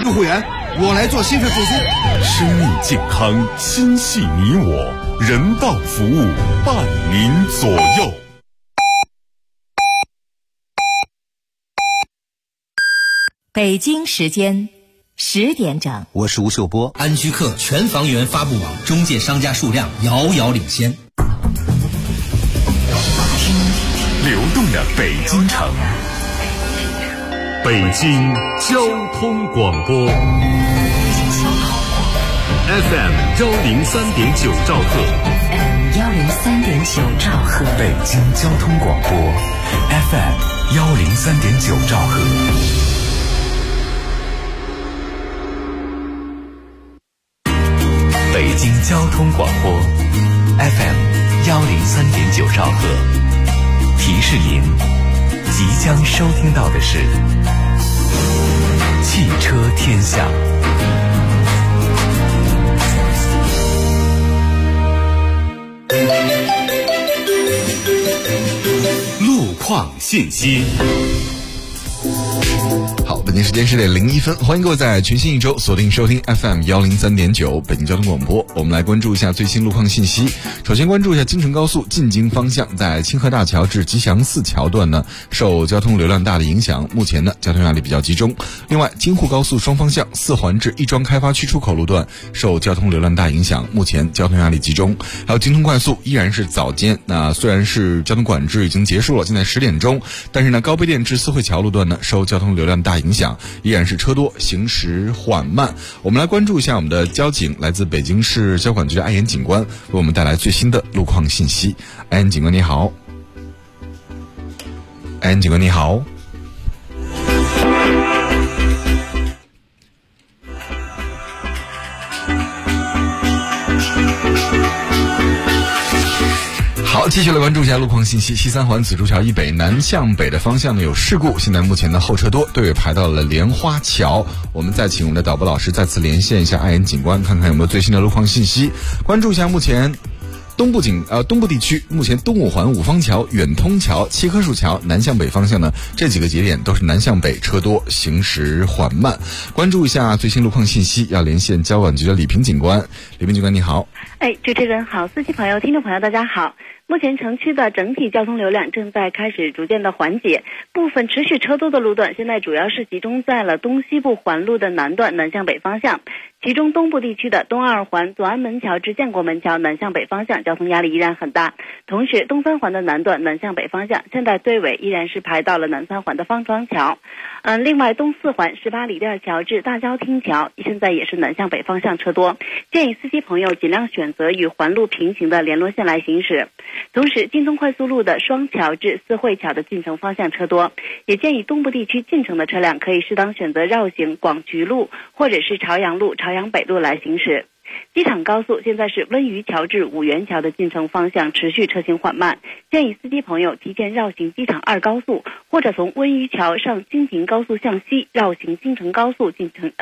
入会员，我来做心肺复苏。 生命健康，心系你我，人道服务伴您左右。 北京时间10点整， 我是吴秀波。 安居客全房源发布网中介商家数量遥遥领先。 流动的北京城，北京交通广播 FM 103.9兆赫 103.9兆赫， 北京交通广播 FM 103.9兆赫。北京交通广播 FM 103.9兆赫，提示您即将收听到的是汽车天下。 路况信息。 好，北京时间10点01分，欢迎各位在全新一周锁定收听 FM 103.9北京交通广播。我们来关注一下最新路况信息。首先关注一下京承高速进京方向，在清河大桥至吉祥寺桥段呢，受交通流量大的影响，目前呢交通压力比较集中。另外，京沪高速双方向4环至亦庄开发区出口路段受交通流量大影响，目前交通压力集中。还有京通快速依然是早间，那虽然是交通管制已经结束了，现在10点钟，但是呢高碑店至四惠桥路段呢受交通流量大影响，依然是车多，行驶缓慢。我们来关注一下我们的交警，来自北京市交管局的艾岩警官为我们带来最新的路况信息。艾岩警官你好。艾岩警官你好。好，继续来关注一下路况信息。西三环紫竹桥以北南向北的方向呢有事故，现在目前的后车多，队尾排到了莲花桥。我们再请我们的导播老师再次连线一下艾岩警官，看看有没有最新的路况信息。关注一下目前东部地区，目前东五环五方桥、远通桥、七棵树桥南向北方向呢，这几个节点都是南向北车多，行驶缓慢。关注一下最新路况信息，要连线交管局的李平警官。李平警官你好。 主持人好，司机朋友、听众朋友大家好。目前城区的整体交通流量正在开始逐渐的缓解，部分持续车多的路段现在主要是集中在了东西部环路的南段南向北方向，其中东部地区的东二环左安门桥至建国门桥南向北方向交通压力依然很大，同时东三环的南段南向北方向现在队尾依然是排到了南三环的方庄桥。另外东四环18里店桥至大郊厅桥现在也是南向北方向车多，建议司机朋友尽量选择与环路平行的联络线来行驶。同时京通快速路的双桥至四惠桥的进城方向车多，也建议东部地区进城的车辆可以适当选择绕行广渠路或者是朝阳路、朝阳北路来行驶。机场高速现在是温榆桥至五原桥的进城方向持续车行缓慢，建议司机朋友提前绕行机场2高速，或者从温榆桥上京津高速向西绕行京承高速进城。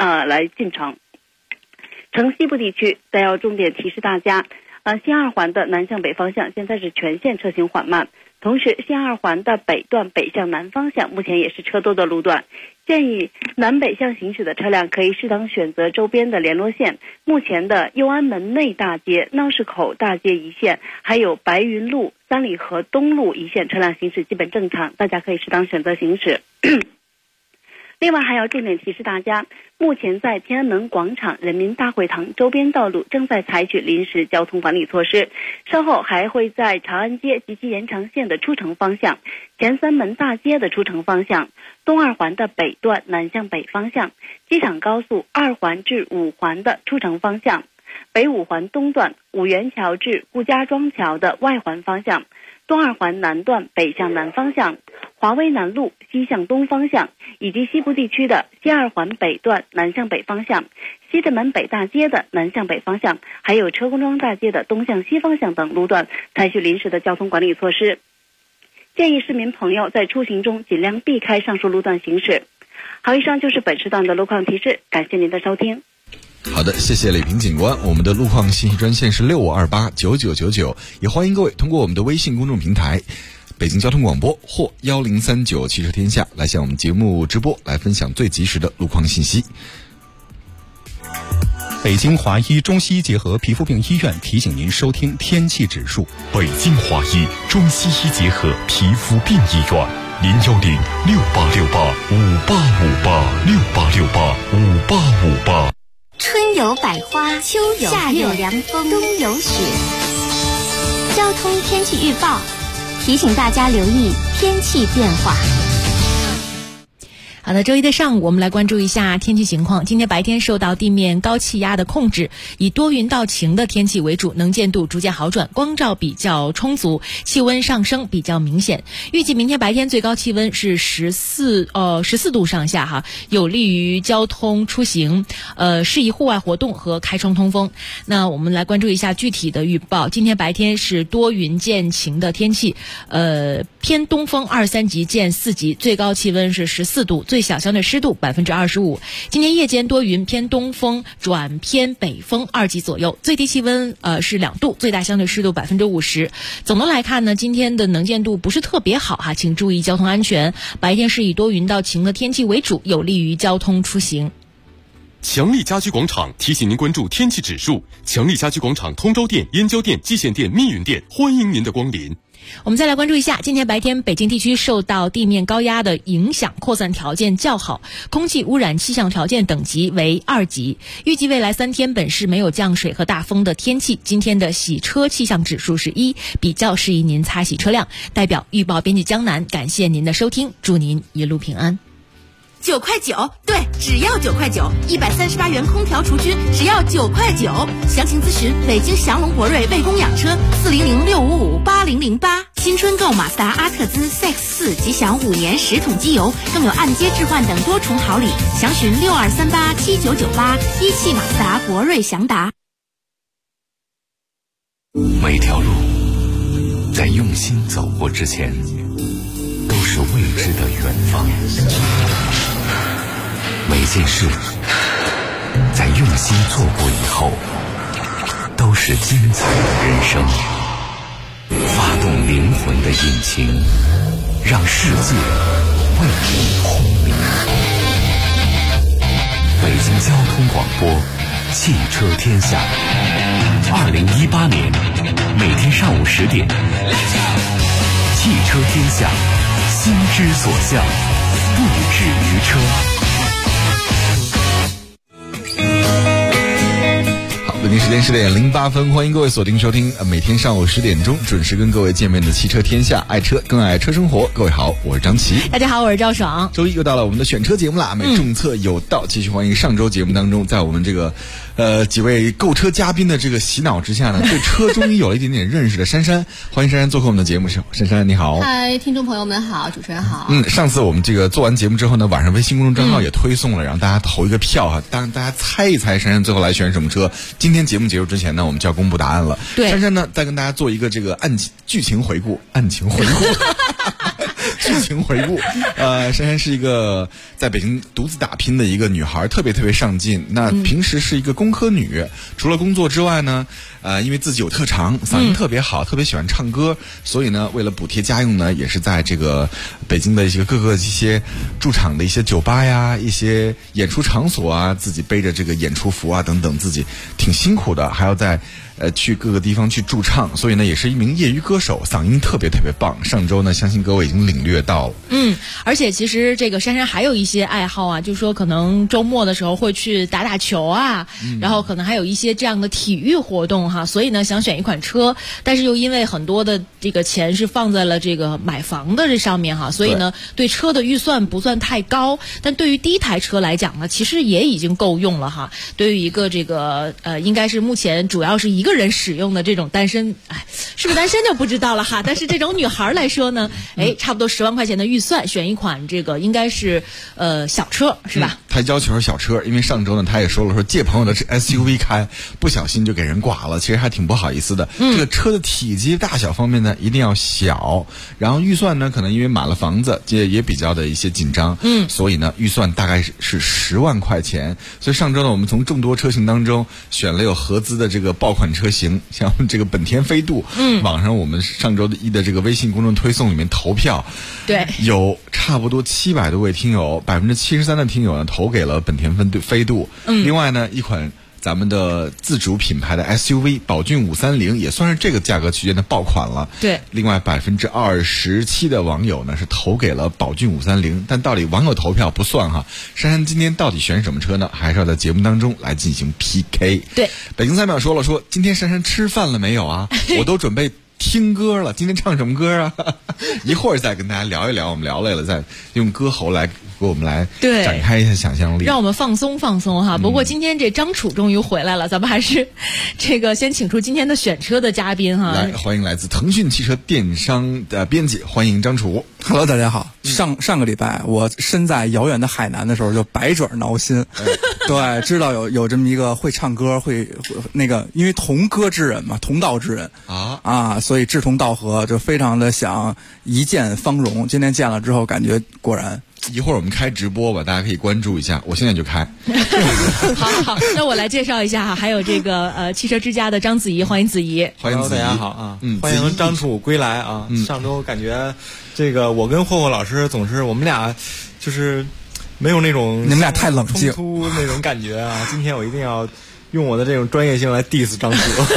城西部地区再要重点提示大家，新二环的南向北方向现在是全线车行缓慢，同时新二环的北段北向南方向目前也是车多的路段，建议南北向行驶的车辆可以适当选择周边的联络线。目前的右安门内大街、闹市口大街一线，还有白云路、三里河东路一线车辆行驶基本正常，大家可以适当选择行驶。另外还要重点提示大家，目前在天安门广场、人民大会堂周边道路正在采取临时交通管理措施，稍后还会在长安街及其延长线的出城方向、前三门大街的出城方向、东二环的北段南向北方向、机场高速2环至5环的出城方向、北五环东段五原桥至顾家庄桥的外环方向、东二环南段北向南方向、华威南路西向东方向，以及西部地区的西二环北段南向北方向、西直门北大街的南向北方向，还有车公庄大街的东向西方向等路段采取临时的交通管理措施。建议市民朋友在出行中尽量避开上述路段行驶。好，以上就是本时段的路况提示，感谢您的收听。 好的，谢谢李平警官。我们的路况信息专线是65289999，也欢迎各位通过我们的微信公众平台北京交通广播或1039汽车天下来向我们节目直播，来分享最及时的路况信息。 北京华医中西医结合皮肤病医院提醒您收听天气指数。 北京华医中西医结合皮肤病医院，0106868586868685858。 春有百花，秋有夏有凉风，冬有雪。交通天气预报提醒大家留意天气变化。 好的，周一的上午我们来关注一下天气情况。今天白天受到地面高气压的控制，以多云到晴的天气为主，能见度逐渐好转，光照比较充足，气温上升比较明显。预计明天白天最高气温是14度上下哈，有利于交通出行，适宜户外活动和开窗通风。那我们来关注一下具体的预报。今天白天是多云见晴的天气，偏东风2-3级见4级，最高气温是14度。最小相对湿度25%。今天夜间多云，偏东风转偏北风2级左右，最低气温是2度，最大相对湿度50%。总的来看呢，今天的能见度不是特别好哈，请注意交通安全。白天是以多云到晴的天气为主，有利于交通出行。 强力家居广场提醒您关注天气指数。强力家居广场通州店、燕郊店、蓟县店、密云店，欢迎您的光临。 我们再来关注一下，今天白天北京地区受到地面高压的影响，扩散条件较好，空气污染气象条件等级为2级。预计未来3天本市没有降水和大风的天气。今天的洗车气象指数是1，比较适宜您擦洗车辆。代表预报编辑江南，感谢您的收听，祝您一路平安。 9块9，对，只要9块9，138元空调除菌，只要9块9。详情咨询北京祥龙博瑞为供养车400655808。新春购马自达阿特兹 CX-4，即享5年10桶机油，更有按揭置换等多重好礼。详询62387998，一汽马自达博瑞祥达。 每条路在用心走过之前，都是未知的远方。每件事在用心做过以后，都是精彩的人生。发动灵魂的引擎，让世界为你轰鸣。北京交通广播，汽车天下。2018年每天上午10点，汽车天下，心之所向，不止于车。 北京时间10点08分，欢迎各位锁定收听每天上午10点钟准时跟各位见面的汽车天下，爱车更爱车生活。各位好，我是张琪。 大家好，我是赵爽。 周一又到了我们的选车节目啦，重策有道。继续欢迎上周节目当中，在我们这个几位购车嘉宾的这个洗脑之下呢，对车终于有了一点点认识的珊珊。欢迎珊珊做客我们的节目。珊珊你好。 嗨，听众朋友们好，主持人好。 上次我们这个做完节目之后呢，晚上微信公众账号也推送了，让大家投一个票哈，让大家猜一猜珊珊最后来选什么车。今天节目结束之前呢，我们就要公布答案了。 对， 珊珊呢再跟大家做一个这个剧情回顾。剧情回顾。珊珊是一个在北京独自打拼的一个女孩，特别上进。那平时是一个工科女，除了工作之外呢，因为自己有特长，嗓音特别好，特别喜欢唱歌，所以呢，为了补贴家用呢，也是在这个北京的一些各个一些驻场的一些酒吧呀，一些演出场所啊，自己背着这个演出服啊等等，自己挺辛苦的，还要在去各个地方去驻唱，所以呢也是一名业余歌手，嗓音特别棒。上周呢相信各位已经领略到了。 而且其实这个珊珊还有一些爱好啊，就是说可能周末的时候会去打球啊，然后可能还有一些这样的体育活动哈，所以呢想选一款车，但是又因为很多的这个钱是放在了这个买房的这上面哈，所以呢对车的预算不算太高，但对于第一台车来讲呢，其实也已经够用了哈。对于一个这个应该是目前主要是一个人使用的这种单身，是不是单身就不知道了哈。但是这种女孩来说呢，差不多10万块钱的预算，选一款这个应该是小车是吧？ 她要求是小车，因为上周呢她也说了，说借朋友的 SUV 开，不小心就给人剐了，其实还挺不好意思的。这个车的体积大小方面呢一定要小，然后预算呢可能因为买了房子也比较的一些紧张，所以呢预算大概是10万块钱。所以上周呢我们从众多车型当中选了有合资的这个爆款车型，像这个本田飞度，网上我们上周一的这个微信公众推送里面投票， 对，有差不多700多位听友，73%的听友呢投给了本田飞度。另外呢一款咱们的自主品牌的 SUV 宝骏530也算是这个价格区间的爆款了。 对， 另外27%的网友呢是投给了宝骏530，但到底网友投票不算哈。珊珊今天到底选什么车呢？还是要在节目当中来进行 PK。 对， 北京3秒说今天珊珊吃饭了没有啊？我都准备听歌了，今天唱什么歌啊？一会儿再跟大家聊一聊，我们聊累了再用歌喉来给我们来展开一下想象力， 让我们放松放松哈。不过今天这张楚终于回来了，咱们还是这个先请出今天的选车的嘉宾哈。 来，欢迎来自腾讯汽车电商的编辑，欢迎张楚。 Hello， 大家好。上个礼拜我身在遥远的海南的时候，就百爪挠心。对，知道有这么一个会唱歌，会那个，因为同歌之人嘛，同道之人啊，所以志同道合，就非常的想一见芳容。今天见了之后，感觉果然。 一会儿我们开直播吧，大家可以关注一下。我现在就开。 好，那我来介绍一下哈，还有这个汽车之家的张子怡，欢迎子怡。 欢迎子怡， 大家好啊，欢迎张楚归来啊。上周感觉这个我跟霍霍老师总是我们俩就是没有那种你们俩太冷静冲突那种感觉啊。今天我一定要用我的这种专业性来 diss 张楚。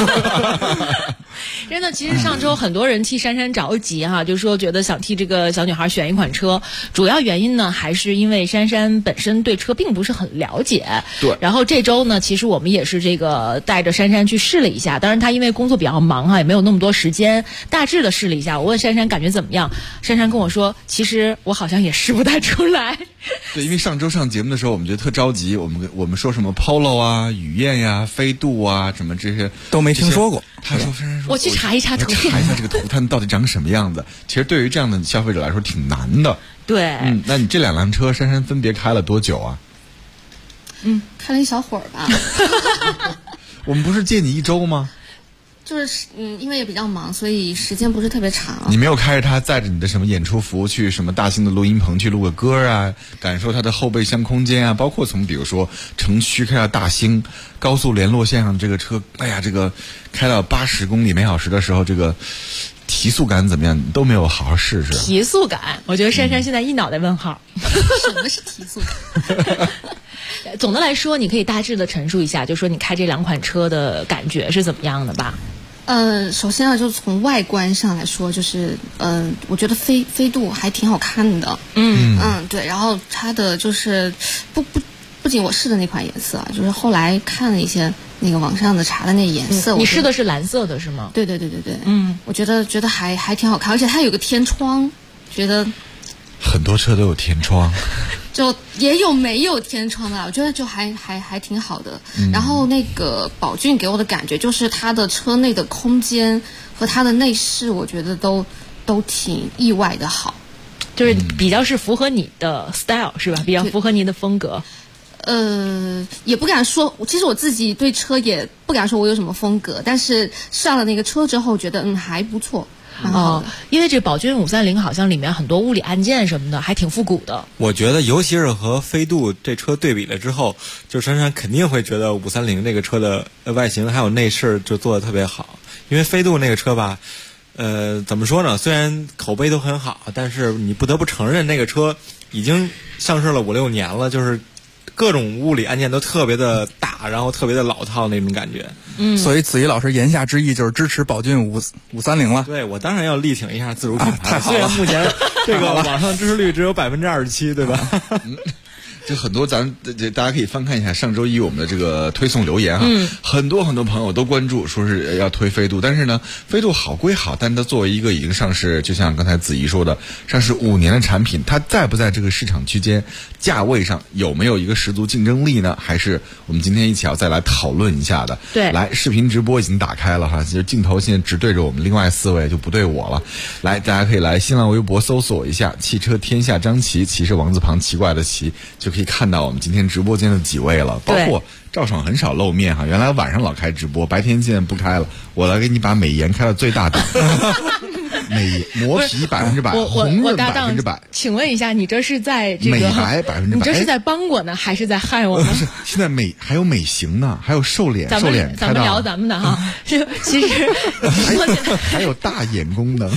真的，其实上周很多人替珊珊着急哈，就说觉得想替这个小女孩选一款车，主要原因呢还是因为珊珊本身对车并不是很了解。 对。 然后这周呢，其实我们也是这个带着珊珊去试了一下，当然她因为工作比较忙哈，也没有那么多时间，大致的试了一下。我问珊珊感觉怎么样，珊珊跟我说，其实我好像也试不太出来。 对，因为上周上节目的时候，我们觉得特着急，我们说什么 Polo 啊、雨燕呀、飞度啊，什么这些都没听说过。 他说珊珊说， 我去查一查图片， 查一下这个图它到底长什么样子。其实对于这样的消费者来说挺难的。 对， 那你这两辆车珊珊分别开了多久啊？ 开了一小会儿吧。 我们不是借你1周吗？ 就是因为也比较忙，所以时间不是特别长。 你没有开着它载着你的什么演出服去什么大型的录音棚去录个歌啊，感受它的后备箱空间啊，包括从比如说城区开到大兴高速联络线上这个车，哎呀，这个开到80公里每小时的时候，这个提速感怎么样？都没有好好试试。 提速感，我觉得珊珊现在一脑袋问号。 什么是提速感？ 总的来说，你可以大致的陈述一下，就说你开这两款车的感觉是怎么样的吧？ 首先啊，就从外观上来说，就是我觉得飞度还挺好看的。对，然后它的就是不仅我试的那款颜色啊，就是后来看了一些那个网上的查的那颜色。 你试的是蓝色的是吗？ 对。我觉得还挺好看，而且它有个天窗，觉得很多车都有天窗。 就也有没有天窗的，我觉得就还挺好的。然后那个宝骏给我的感觉就是它的车内的空间和它的内饰，我觉得都挺意外的好， 就是比较是符合你的 style 是吧？比较符合你的风格。 也不敢说，其实我自己对车也不敢说我有什么风格，但是上了那个车之后，觉得还不错。 因为这宝骏530好像里面很多物理按键什么的还挺复古的。 我觉得尤其是和飞度这车对比了之后，就珊珊肯定会觉得530这个车的外形还有内饰就做得特别好。因为飞度那个车吧，怎么说呢，虽然口碑都很好，但是你不得不承认那个车已经上市了5-6年了，就是各种物理按键都特别的大，然后特别的老套那种感觉。 所以子怡老师言下之意就是支持宝骏530了。 对，我当然要力挺一下自主品牌。 太好了， 虽然目前这个网上支持率只有27%，对吧？ 就很多大家可以翻看一下上周一我们的这个推送留言哈，很多朋友都关注说是要推飞度，但是呢，飞度好归好，但它作为一个已经上市，就像刚才子怡说的，上市5年的产品，它在不在这个市场区间，价位上有没有一个十足竞争力呢？还是我们今天一起要再来讨论一下的。 对， 来，视频直播已经打开了哈，就是镜头现在只对着我们，另外4位就不对我了。来，大家可以来新浪微博搜索一下汽车天下张琪，琪是王字旁奇怪的奇，就可以看到我们今天直播间的几位了，包括赵爽很少露面哈，原来晚上老开直播，白天现在不开了，我来给你把美颜开到最大档。磨皮100%，红润100%。 请问一下，你这是在这个美白100%？ 你这是在帮我呢，还是在害我呢？ 不是，现在还有美型呢，还有瘦脸， 咱们聊咱们的哈。其实还有大眼功能。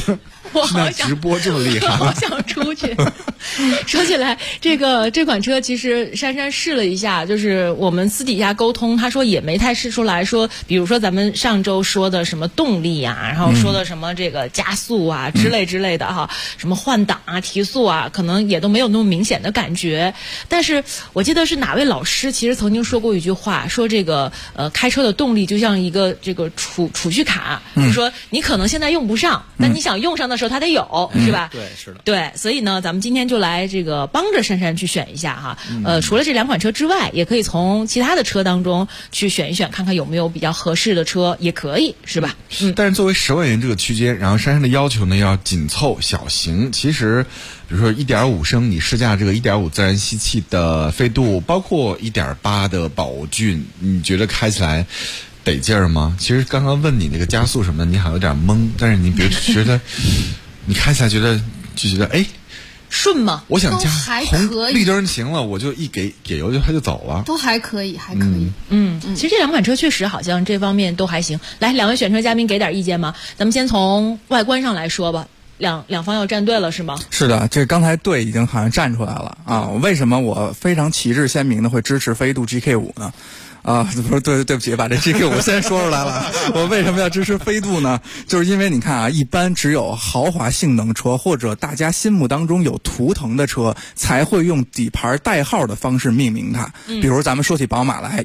我现在直播这么厉害， 好想出去。说起来，这款车其实珊珊试了一下，就是我们私底下沟通，他说也没太试出来说，比如说咱们上周说的什么动力啊，然后说的什么这个加速啊之类的哈，什么换挡啊、提速啊，可能也都没有那么明显的感觉。但是我记得是哪位老师其实曾经说过一句话，说这个开车的动力就像一个这个储蓄卡，就说你可能现在用不上，但你想用上的时候它得有，是吧？ 对，是的。 对，所以呢，咱们今天就来这个帮着珊珊去选一下哈。除了这两款车之外，也可以从其他的车当中去选一选，看看有没有比较合适的车，也可以，是吧？ 但是作为10万元这个区间，然后珊珊的要求呢要紧凑小型。其实，比如说1.5升，你试驾这个1.5自然吸气的飞度，包括1.8的宝骏，你觉得开起来得劲儿吗？其实刚刚问你那个加速什么的，你好像有点懵，但是你别觉得你开起来觉得哎。 顺吗？ 我想加红绿灯行了，我就一给油就它就走了， 都还可以。 其实这两款车确实好像这方面都还行。来，两位选车嘉宾给点意见吗？咱们先从外观上来说吧。两方要站队了是吗？ 是的，这刚才队已经好像站出来了啊！为什么我非常旗帜鲜明的会支持飞度 GK5 呢？不是，对不起，把这 GK5 先说出来了。我为什么要支持飞度呢？就是因为你看啊，一般只有豪华性能车或者大家心目当中有图腾的车才会用底盘代号的方式命名它。比如咱们说起宝马来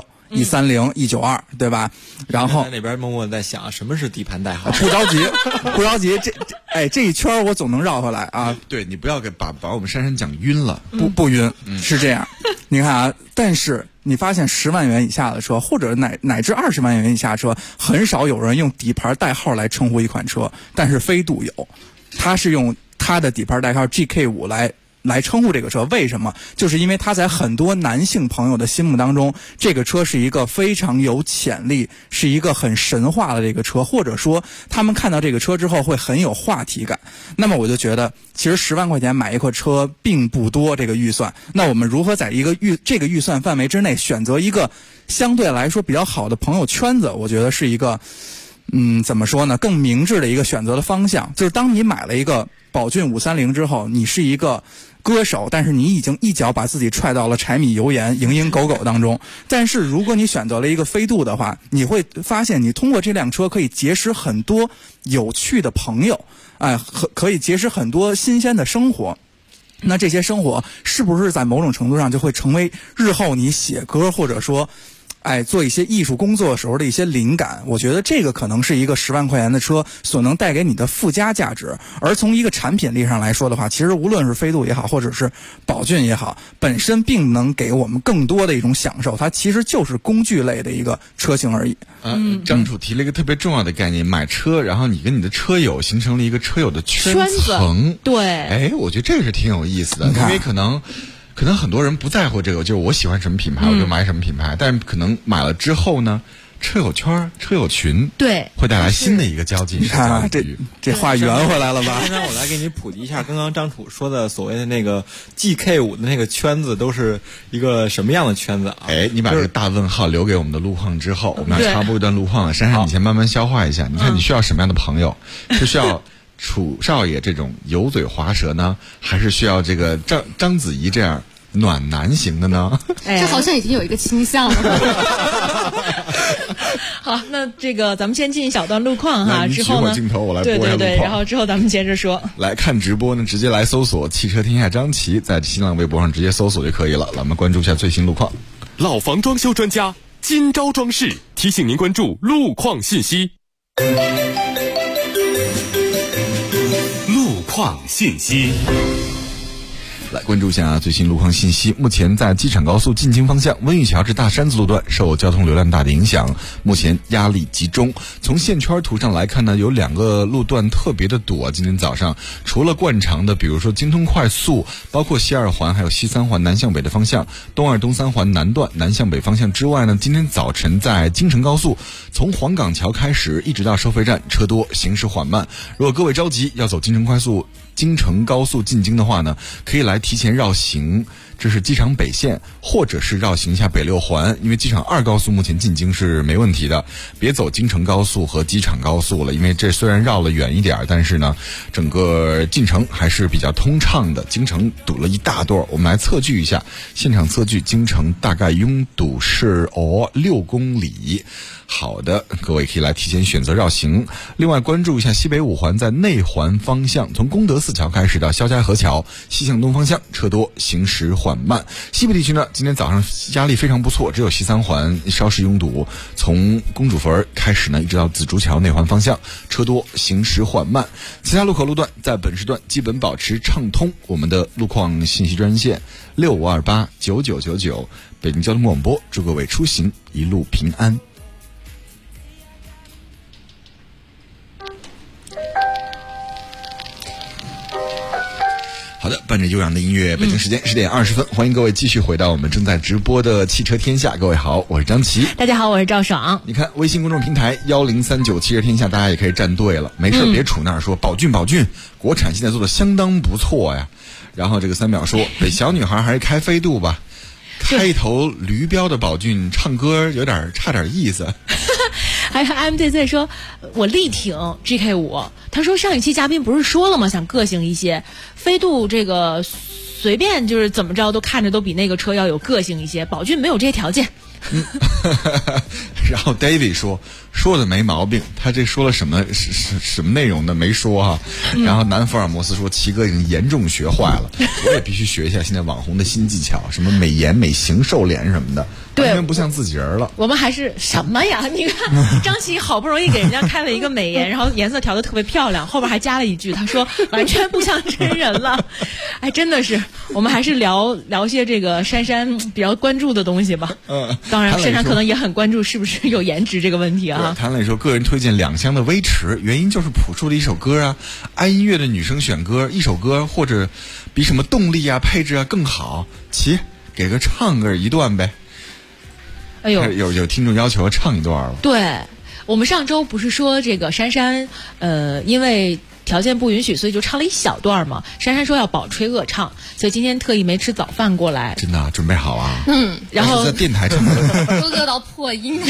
，E46。130、192，对吧？然后那边默默在想，什么是底盘代号？ 不着急，这一圈我总能绕回来啊！ 对，你不要把我们珊珊讲晕了， 不晕，是这样。你看啊，但是你发现10万元以下的车，或者乃至20万元以下车，很少有人用底盘代号来称呼一款车，但是飞度有，它是用它的底盘代号 GK5 来称呼这个车，为什么？就是因为它在很多男性朋友的心目当中，这个车是一个非常有潜力，是一个很神话的这个车，或者说他们看到这个车之后会很有话题感。那么我就觉得，其实10万块钱买一款车并不多，这个预算。那我们如何在这个预算范围之内选择一个相对来说比较好的朋友圈子？我觉得是一个怎么说呢？更明智的一个选择的方向。就是当你买了一个宝骏530之后，你是一个歌手，但是你已经一脚把自己踹到了柴米油盐、蝇营狗苟当中。但是如果你选择了一个飞度的话，你会发现你通过这辆车可以结识很多有趣的朋友，可以结识很多新鲜的生活。那这些生活是不是在某种程度上就会成为日后你写歌或者说做一些艺术工作的时候的一些灵感？我觉得这个可能是一个10万块钱的车所能带给你的附加价值。而从一个产品力上来说的话，其实无论是飞度也好，或者是宝骏也好，本身并能给我们更多的一种享受，它其实就是工具类的一个车型而已。 张楚提了一个特别重要的概念，买车，然后你跟你的车友形成了一个车友的圈层。 对， 我觉得这个是挺有意思的，因为可能很多人不在乎这个，就是我喜欢什么品牌我就买什么品牌，但是可能买了之后呢，车友圈、车友群， 对， 会带来新的一个交际。 你看这话圆回来了吧？ 现在我来给你普及一下，刚刚张楚说的所谓的那个 GK5 的那个圈子都是一个什么样的圈子啊？ 你把这个大问号留给我们的路况之后，我们要插播一段路况了。珊珊，你先慢慢消化一下。你看你需要什么样的朋友？是需要楚少爷这种油嘴滑舌呢，还是需要这个章子怡这样暖男型的呢？ 这好像已经有一个倾向了。 好，那这个咱们先进一小段路况哈，之后呢， 镜头我来播一下路况， 对，然后之后咱们接着说。 来看直播呢，直接来搜索汽车天下张琪，在新浪微博上直接搜索就可以了。来，我们关注一下最新路况。 老房装修专家今朝装饰提醒您关注路况信息。路况信息。 来关注一下最新路况信息。目前在机场高速进京方向温榆桥至大山子路段受交通流量大的影响，目前压力集中。从线圈图上来看呢，有2个路段特别的堵。今天早上除了惯常的比如说京通快速，包括西2环还有西3环南向北的方向，东2东3环南段南向北方向之外呢，今天早晨在京承高速从黄岗桥开始一直到收费站车多，行驶缓慢。如果各位着急要走京承快速京承高速进京的话呢，可以来提前绕行，这是机场北线，或者是绕行一下北6环，因为机场2高速目前进京是没问题的，别走京承高速和机场高速了，因为这虽然绕了远一点，但是呢，整个进城还是比较通畅的。京城堵了一大段，我们来测距一下，现场测距，京城大概拥堵是6公里。好的，各位可以来提前选择绕行。另外关注一下西北5环在内环方向，从功德寺桥开始到肖家河桥西向东方向车多，行驶缓慢。西部地区呢，今天早上压力非常不错，只有西3环稍时拥堵，从公主坟开始呢，一直到紫竹桥内环方向车多，行驶缓慢。其他路口路段在本时段基本保持畅通。我们的路况信息专线65289999，北京交通广播，祝各位出行一路平安。好的，伴着悠扬的音乐，北京时间10点20分，欢迎各位继续回到我们正在直播的汽车天下。各位好，我是张琪。 大家好，我是赵爽。 你看微信公众平台1039汽车天下，大家也可以站队了，没事别杵那儿说宝骏，国产现在做的相当不错呀。然后这个3秒说，北小女孩还是开飞度吧，开一头驴标的宝骏唱歌有点差点意思。 还有 MJZ 说，我力挺 GK5。他说上一期嘉宾不是说了吗？想个性一些，飞度这个随便就是怎么着都看着都比那个车要有个性一些，宝骏没有这些条件。 然后 David 说的没毛病，他这说了什么内容的没说哈。然后南福尔摩斯说，齐哥已经严重学坏了，我也必须学一下现在网红的新技巧，什么美颜美型瘦脸什么的，完全不像自己人了。 我们还是什么呀？你看张琪好不容易给人家开了一个美颜，然后颜色调得特别漂亮，后边还加了一句，他说完全不像真人了。哎，真的是，我们还是聊些这个珊珊比较关注的东西吧。当然珊珊可能也很关注是不是有颜值这个问题啊。 谭磊说，个人推荐2厢的威驰，原因就是朴树的一首歌啊，爱音乐的女生选歌，一首歌或者比什么动力啊配置啊更好，给个唱个一段呗。 哎呦， 有听众要求要唱一段了。 对，我们上周不是说这个珊珊因为条件不允许，所以就唱了一小段嘛。珊珊说要饱吹恶唱，所以今天特意没吃早饭过来。 真的准备好啊？ 然后在电台唱歌都饿到破音。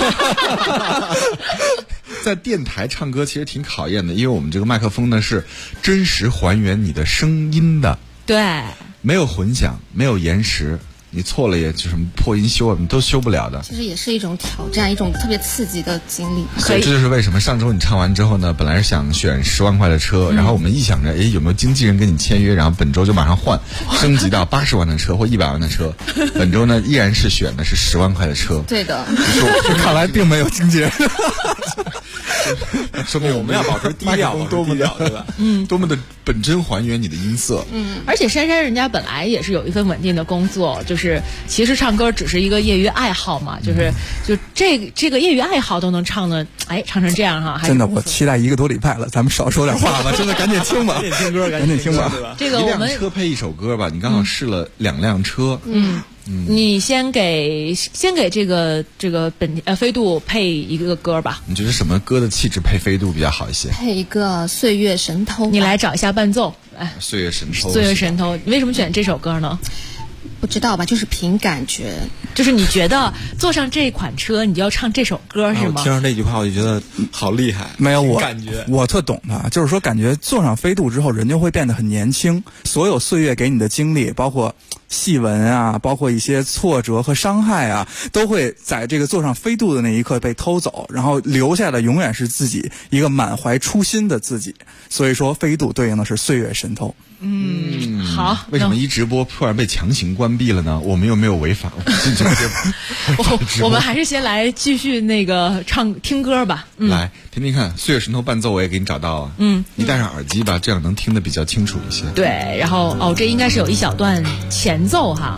在电台唱歌其实挺考验的，因为我们这个麦克风呢是真实还原你的声音的， 对， 没有混响，没有延时。你错了也就什么破音修都修不了的。 其实也是一种挑战，一种特别刺激的经历。 所以这就是为什么上周你唱完之后呢，本来是想选10万块的车，然后我们臆想着有没有经纪人跟你签约，然后本周就马上换，升级到80万的车或100万的车。本周呢依然是选的是10万块的车。 对的。 看来并没有经纪人。 说明我们要保持低调，多么的对吧？多么的本真还原你的音色。 而且珊珊人家本来也是有一份稳定的工作，就是其实唱歌只是一个业余爱好嘛，就这个业余爱好都能唱的，唱成这样哈。 真的，我期待1个多礼拜了，咱们少说点话吧。真的，赶紧听吧， 赶紧听歌， 赶紧听吧。 这个我们一辆车配一首歌吧，你刚好试了2辆车。 你先给这个飞度配一个歌吧。 你觉得什么歌的气质配飞度比较好一些？ 配一个岁月神偷。 你来找一下伴奏。 岁月神偷。 岁月神偷，你为什么选这首歌呢？ 不知道吧，就是凭感觉。 就是你觉得坐上这款车，你就要唱这首歌是吗？ 我听上这句话我就觉得好厉害。 没有感觉我特懂他，就是说感觉坐上飞度之后，人就会变得很年轻。所有岁月给你的经历，包括细纹啊，包括一些挫折和伤害啊，都会在这个坐上飞度的那一刻被偷走，然后留下的永远是自己一个满怀初心的自己。所以说飞度对应的是岁月神偷。 好。 为什么一直播突然被强行关闭了呢？我们又没有违法。 我们还是先来继续那个听歌吧。 来听听看，岁月神偷伴奏我也给你找到啊。你戴上耳机吧，这样能听得比较清楚一些。 对，然后这应该是有一小段前奏哈。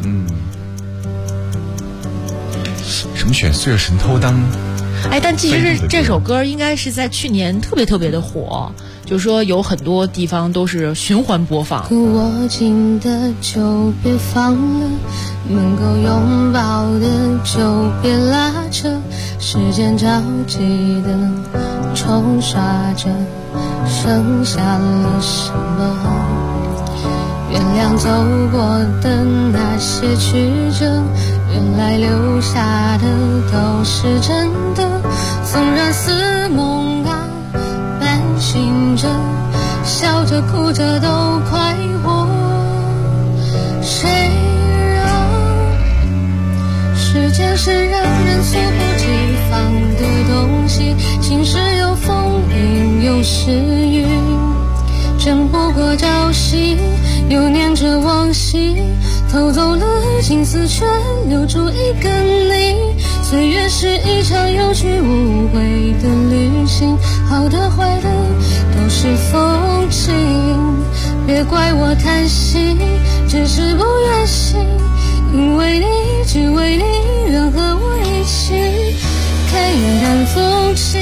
什么选岁月神偷当？ 但其实这首歌应该是在去年特别的火，就是说有很多地方都是循环播放。 握紧的就别放了，能够拥抱的就别拉扯， 时间着急的冲刷着，剩下了什么？原谅走过的那些曲折，原来留下的都是真的。纵然似梦啊，半醒着，笑着哭着都快活。谁让时间是让人猝不及防的东西，晴时有风，阴有时雨，争不过朝夕，又念着往昔，偷走了青丝，却留住一个你。岁月是一场有去无回的旅行，好的坏的都是风景。别怪我贪心，只是不愿醒，因为你，只为你，人和我一起看云淡风轻。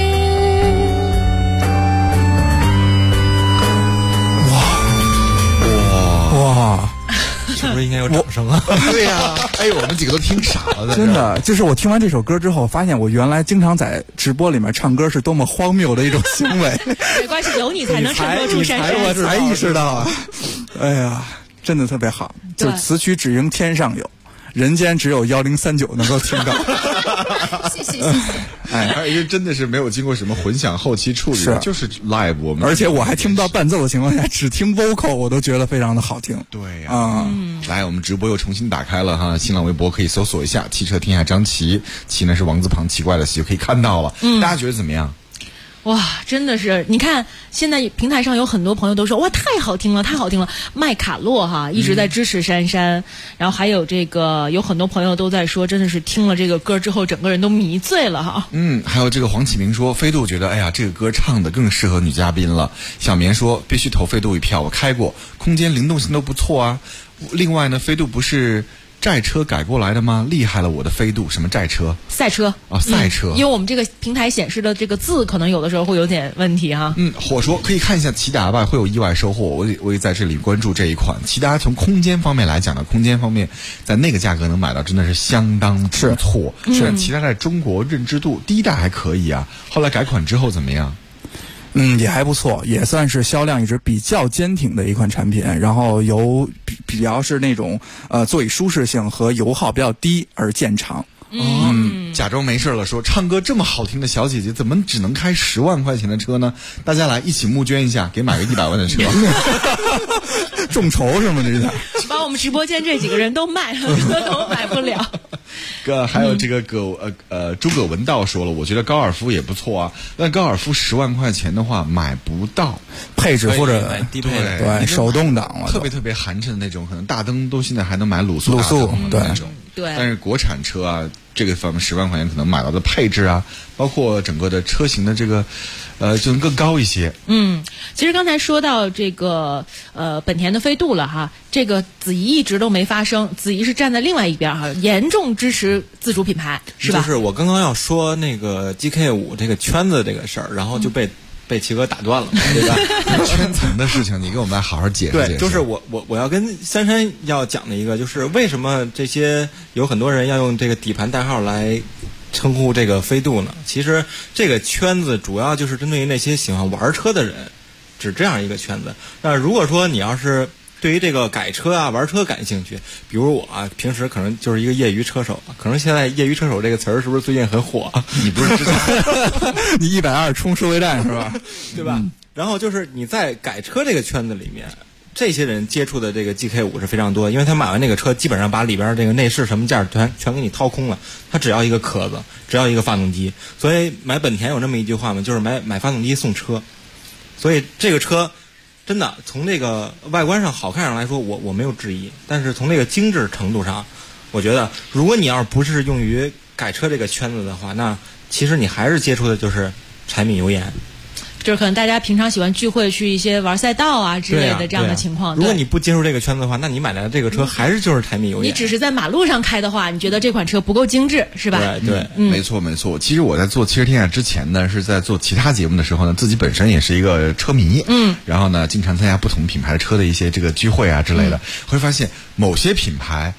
哇， 是不是应该有掌声啊？ 对呀，哎，我们几个都听傻了。 真的，就是我听完这首歌之后，发现我原来经常在直播里面唱歌是多么荒谬的一种行为。 没关系，有你才能衬托出珊珊。 我才意识到啊！哎呀，真的特别好，就词曲只应天上有，人间只有1039能够听到。 谢谢。 哎，而且真的是没有经过什么混响后期处理，就是 live 我们。 而且我还听不到伴奏的情况下，只听 vocal 我都觉得非常的好听。 对呀，来，我们直播又重新打开了哈，新浪微博可以搜索一下汽车天下张琪，琪呢是王字旁奇怪的奇，就可以看到了。大家觉得怎么样？ 哇，真的是！你看，现在平台上有很多朋友都说哇，太好听了，太好听了。麦卡洛哈一直在支持珊珊，然后还有这个有很多朋友都在说，真的是听了这个歌之后，整个人都迷醉了哈。 还有这个黄启明说，飞度觉得哎呀，这个歌唱的更适合女嘉宾了。小棉说必须投飞度一票，我开过，空间灵动性都不错啊。另外呢，飞度不是债车改过来的吗？厉害了，我的飞度！什么债车？ 赛车啊，赛车。 因为我们这个平台显示的这个字，可能有的时候会有点问题哈。 火说可以看一下骐达吧，会有意外收获。我也在这里关注这一款骐达。从空间方面来讲呢，空间方面在那个价格能买到，真的是相当不错。是骐达在中国认知度第一代还可以啊，后来改款之后怎么样？ 也还不错，也算是销量一直比较坚挺的一款产品。然后由比较是那种座椅舒适性和油耗比较低而见长。 假装没事了，说唱歌这么好听的小姐姐，怎么只能开10万块钱的车呢？大家来一起募捐一下，给买个100万的车。 众筹是吗？这是把我们直播间这几个人都卖了，车都买不了。 还有这个诸葛文道说了，我觉得高尔夫也不错啊，但高尔夫10万块钱的话买不到配置或者低配的， 对手动挡了， 特别寒碜的那种，可能大灯都现在还能买卤素对那种。 对， 但是国产车啊，这个方面10万块钱可能买到的配置啊，包括整个的车型的这个就能更高一些。 其实刚才说到这个本田的飞度了哈，这个子怡一直都没发声，子怡是站在另外一边哈，严重支持自主品牌，是吧？ 就是我刚刚要说那个 GK5 这个圈子这个事儿，然后就被齐哥打断了，对吧？ 圈层的事情，你给我们来好好解释解释。 对，就是我要跟珊珊要讲的一个，就是为什么这些有很多人要用这个底盘代号来称呼这个飞度呢？其实这个圈子主要就是针对于那些喜欢玩车的人，指这样一个圈子。那如果说你要是对于这个改车啊、玩车感兴趣，比如我啊，平时可能就是一个业余车手，可能现在业余车手这个词儿是不是最近很火？ 你不是知道？ 你120冲收费站是吧？ 对吧？然后就是你在改车这个圈子里面，这些人接触的这个 GK5 是非常多，因为他买完那个车，基本上把里边这个内饰什么件全给你掏空了，他只要一个壳子，只要一个发动机。所以买本田有这么一句话嘛，就是买发动机送车。所以这个车真的从这个外观上好看上来说，我没有质疑，但是从这个精致程度上，我觉得如果你要是不是用于改车这个圈子的话，那其实你还是接触的就是柴米油盐。 就是可能大家平常喜欢聚会去一些玩赛道啊之类的这样的情况。 如果你不接触这个圈子的话，那你买来的这个车还是就是柴米油盐。 你只是在马路上开的话，你觉得这款车不够精致，是吧？ 对， 没错。其实我在做汽车天下之前呢，是在做其他节目的时候呢，自己本身也是一个车迷，然后呢，经常参加不同品牌车的一些这个聚会啊之类的，会发现某些品牌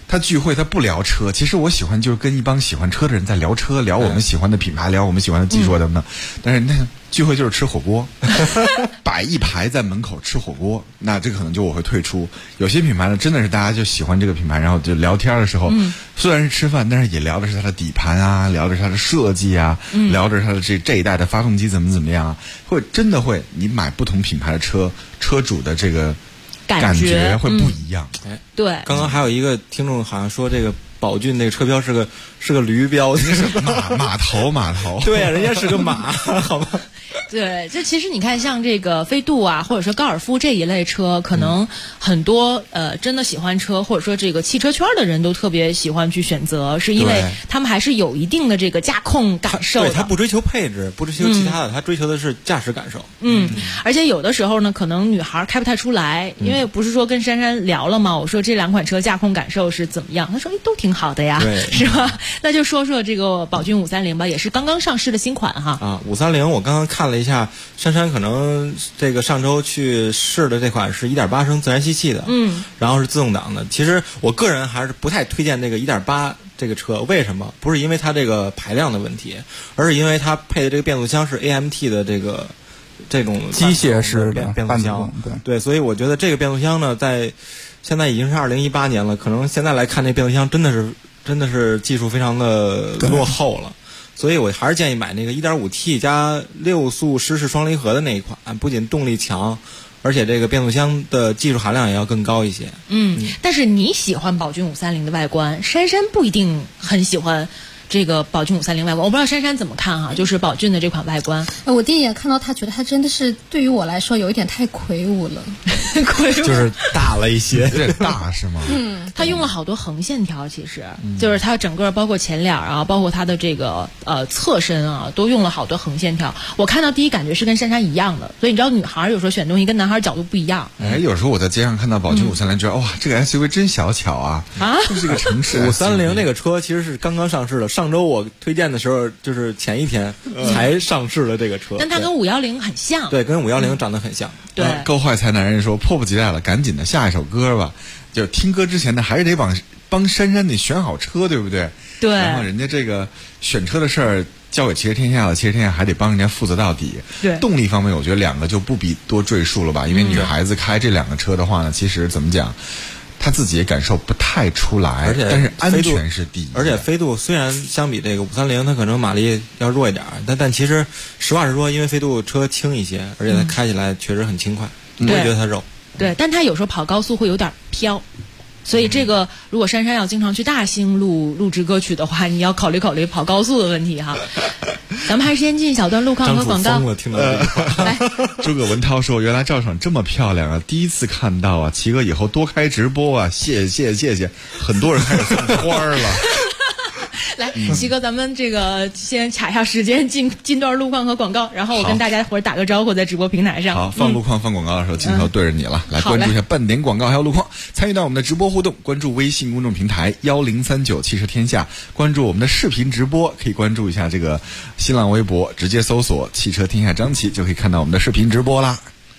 他聚会他不聊车，其实我喜欢就是跟一帮喜欢车的人在聊车，聊我们喜欢的品牌，聊我们喜欢的技术等等。但是那聚会就是吃火锅，摆一排在门口吃火锅，那这个可能就我会退出。有些品牌呢，真的是大家就喜欢这个品牌，然后就聊天的时候，虽然是吃饭，但是也聊的是它的底盘啊，聊的是它的设计啊，聊的是它的这一代的发动机怎么样啊，真的会你买不同品牌的车，车主的这个感觉会不一样。 对， 刚刚还有一个听众好像说这个宝骏那个车标是个驴标， 是马头。 对啊，人家是个马，好吧。 对，这其实你看，像这个飞度啊，或者说高尔夫这一类车，可能很多真的喜欢车，或者说这个汽车圈的人都特别喜欢去选择，是因为他们还是有一定的这个驾控感受的。 对，他不追求配置，不追求其他的，他追求的是驾驶感受。 而且有的时候呢，可能女孩开不太出来，因为不是说跟珊珊聊了吗？我说这两款车驾控感受是怎么样？她说都挺好的呀，是吧？那就说说这个宝骏530吧，也是刚刚上市的新款哈。 啊，530我刚刚看了一下，珊珊可能这个上周去试的这款是 1.8 升自然吸气的，然后是自动挡的。其实我个人还是不太推荐这个 1.8 这个车，为什么？不是因为它这个排量的问题，而是因为它配的这个变速箱是 AMT 的这种机械式的变速箱，对，所以我觉得这个变速箱呢，在现在已经是2018年了，可能现在来看这变速箱真的是技术非常的落后了。所以我还是建议买那个 1.5T 加6速湿式双离合的那一款，不仅动力强，而且这个变速箱的技术含量也要更高一些。 但是你喜欢宝骏530的外观，珊珊不一定很喜欢这个宝骏530外观，我不知道珊珊怎么看哈，就是宝骏的这款外观。 我第一眼看到它，觉得它真的是对于我来说有一点太魁梧了， 就是大了一些， 有点大是吗？ 它用了好多横线条，其实就是它整个包括前脸啊，包括它的这个侧身啊，都用了好多横线条。我看到第一感觉是跟珊珊一样的，所以你知道女孩有时候选东西跟男孩角度不一样。 有时候我在街上看到宝骏530，觉得哇，这个 SUV 真小巧啊！这是个城市 530那个车其实是刚刚上市的。上周我推荐的时候，就是前一天才上市了这个车， 但它跟510很像， 对，跟510长得很像。 对， 够坏才男人说迫不及待了，赶紧的下一首歌吧。就听歌之前呢，还是得帮珊珊得选好车，对不对？ 对。 然后人家这个选车的事儿交给汽车天下了，汽车天下还得帮人家负责到底。 对。 动力方面，我觉得两个就不必多赘述了吧，因为女孩子开这两个车的话呢，其实怎么讲？他自己也感受不太出来，但是安全是第一。 而且飞度虽然相比这个530，它可能马力要弱一点，但其实实话实说，因为飞度车轻一些，而且它开起来确实很轻快，不会觉得它肉。 对，但它有时候跑高速会有点飘。所以这个，如果珊珊要经常去大兴录制歌曲的话，你要考虑跑高速的问题哈。咱们还是先进小段路况和广告。 张楚疯了，听到这个。 来， 诸葛文涛说：“原来赵爽这么漂亮啊，第一次看到啊，齐哥以后多开直播啊，谢谢，很多人开始送花了。” 来，齐哥，咱们这个先卡一下时间，进段路况和广告，然后我跟大家伙儿打个招呼，在直播平台上。 好，放路况、放广告的时候，镜头对着你了。来关注一下半点广告还有路况，参与到我们的直播互动，关注微信公众平台1039汽车天下，关注我们的视频直播，可以关注一下这个新浪微博，直接搜索汽车天下张琪，就可以看到我们的视频直播啦。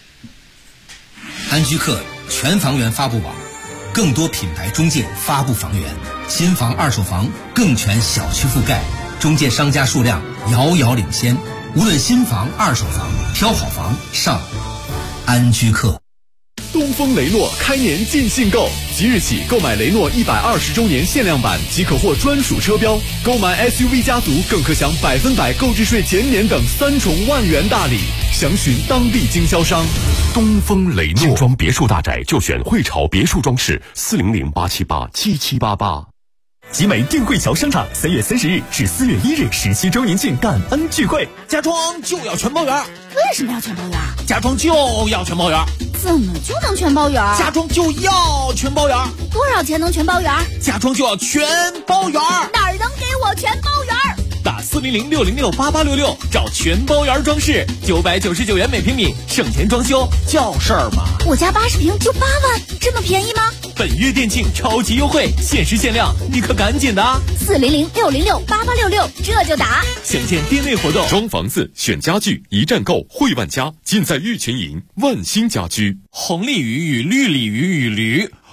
安居客全房源发布网，更多品牌中介发布房源，新房二手房更全小区覆盖，中介商家数量遥遥领先。无论新房二手房，挑好房上安居客。 东风雷诺开年尽兴购，即日起购买雷诺120周年限量版即可获专属车标，购买 SUV 家族更可享100%购置税减免等3重万元大礼，详询当地经销商。 东风雷诺精装别墅大宅就选汇潮别墅装饰，400-878-7788。 集美定汇桥商场3月30日至4月1日17周年庆感恩聚会， 家装就要全包圆。 为什么要全包圆？ 家装就要全包圆。 怎么就能全包圆？ 家装就要全包圆。 多少钱能全包圆？ 家装就要全包圆。 哪儿能给我全包圆？ 打400-606-8866找全包圆装饰，999元每平米，省钱装修叫事儿吗？ 我家80平就8万，这么便宜吗？ 本月店庆超级优惠，限时限量，你可赶紧的 ！400-606-8866，这就打。 详见店内活动。 装房子选家具一站购，汇万家尽在玉泉营万兴家居。 红鲤鱼与绿鲤鱼与驴，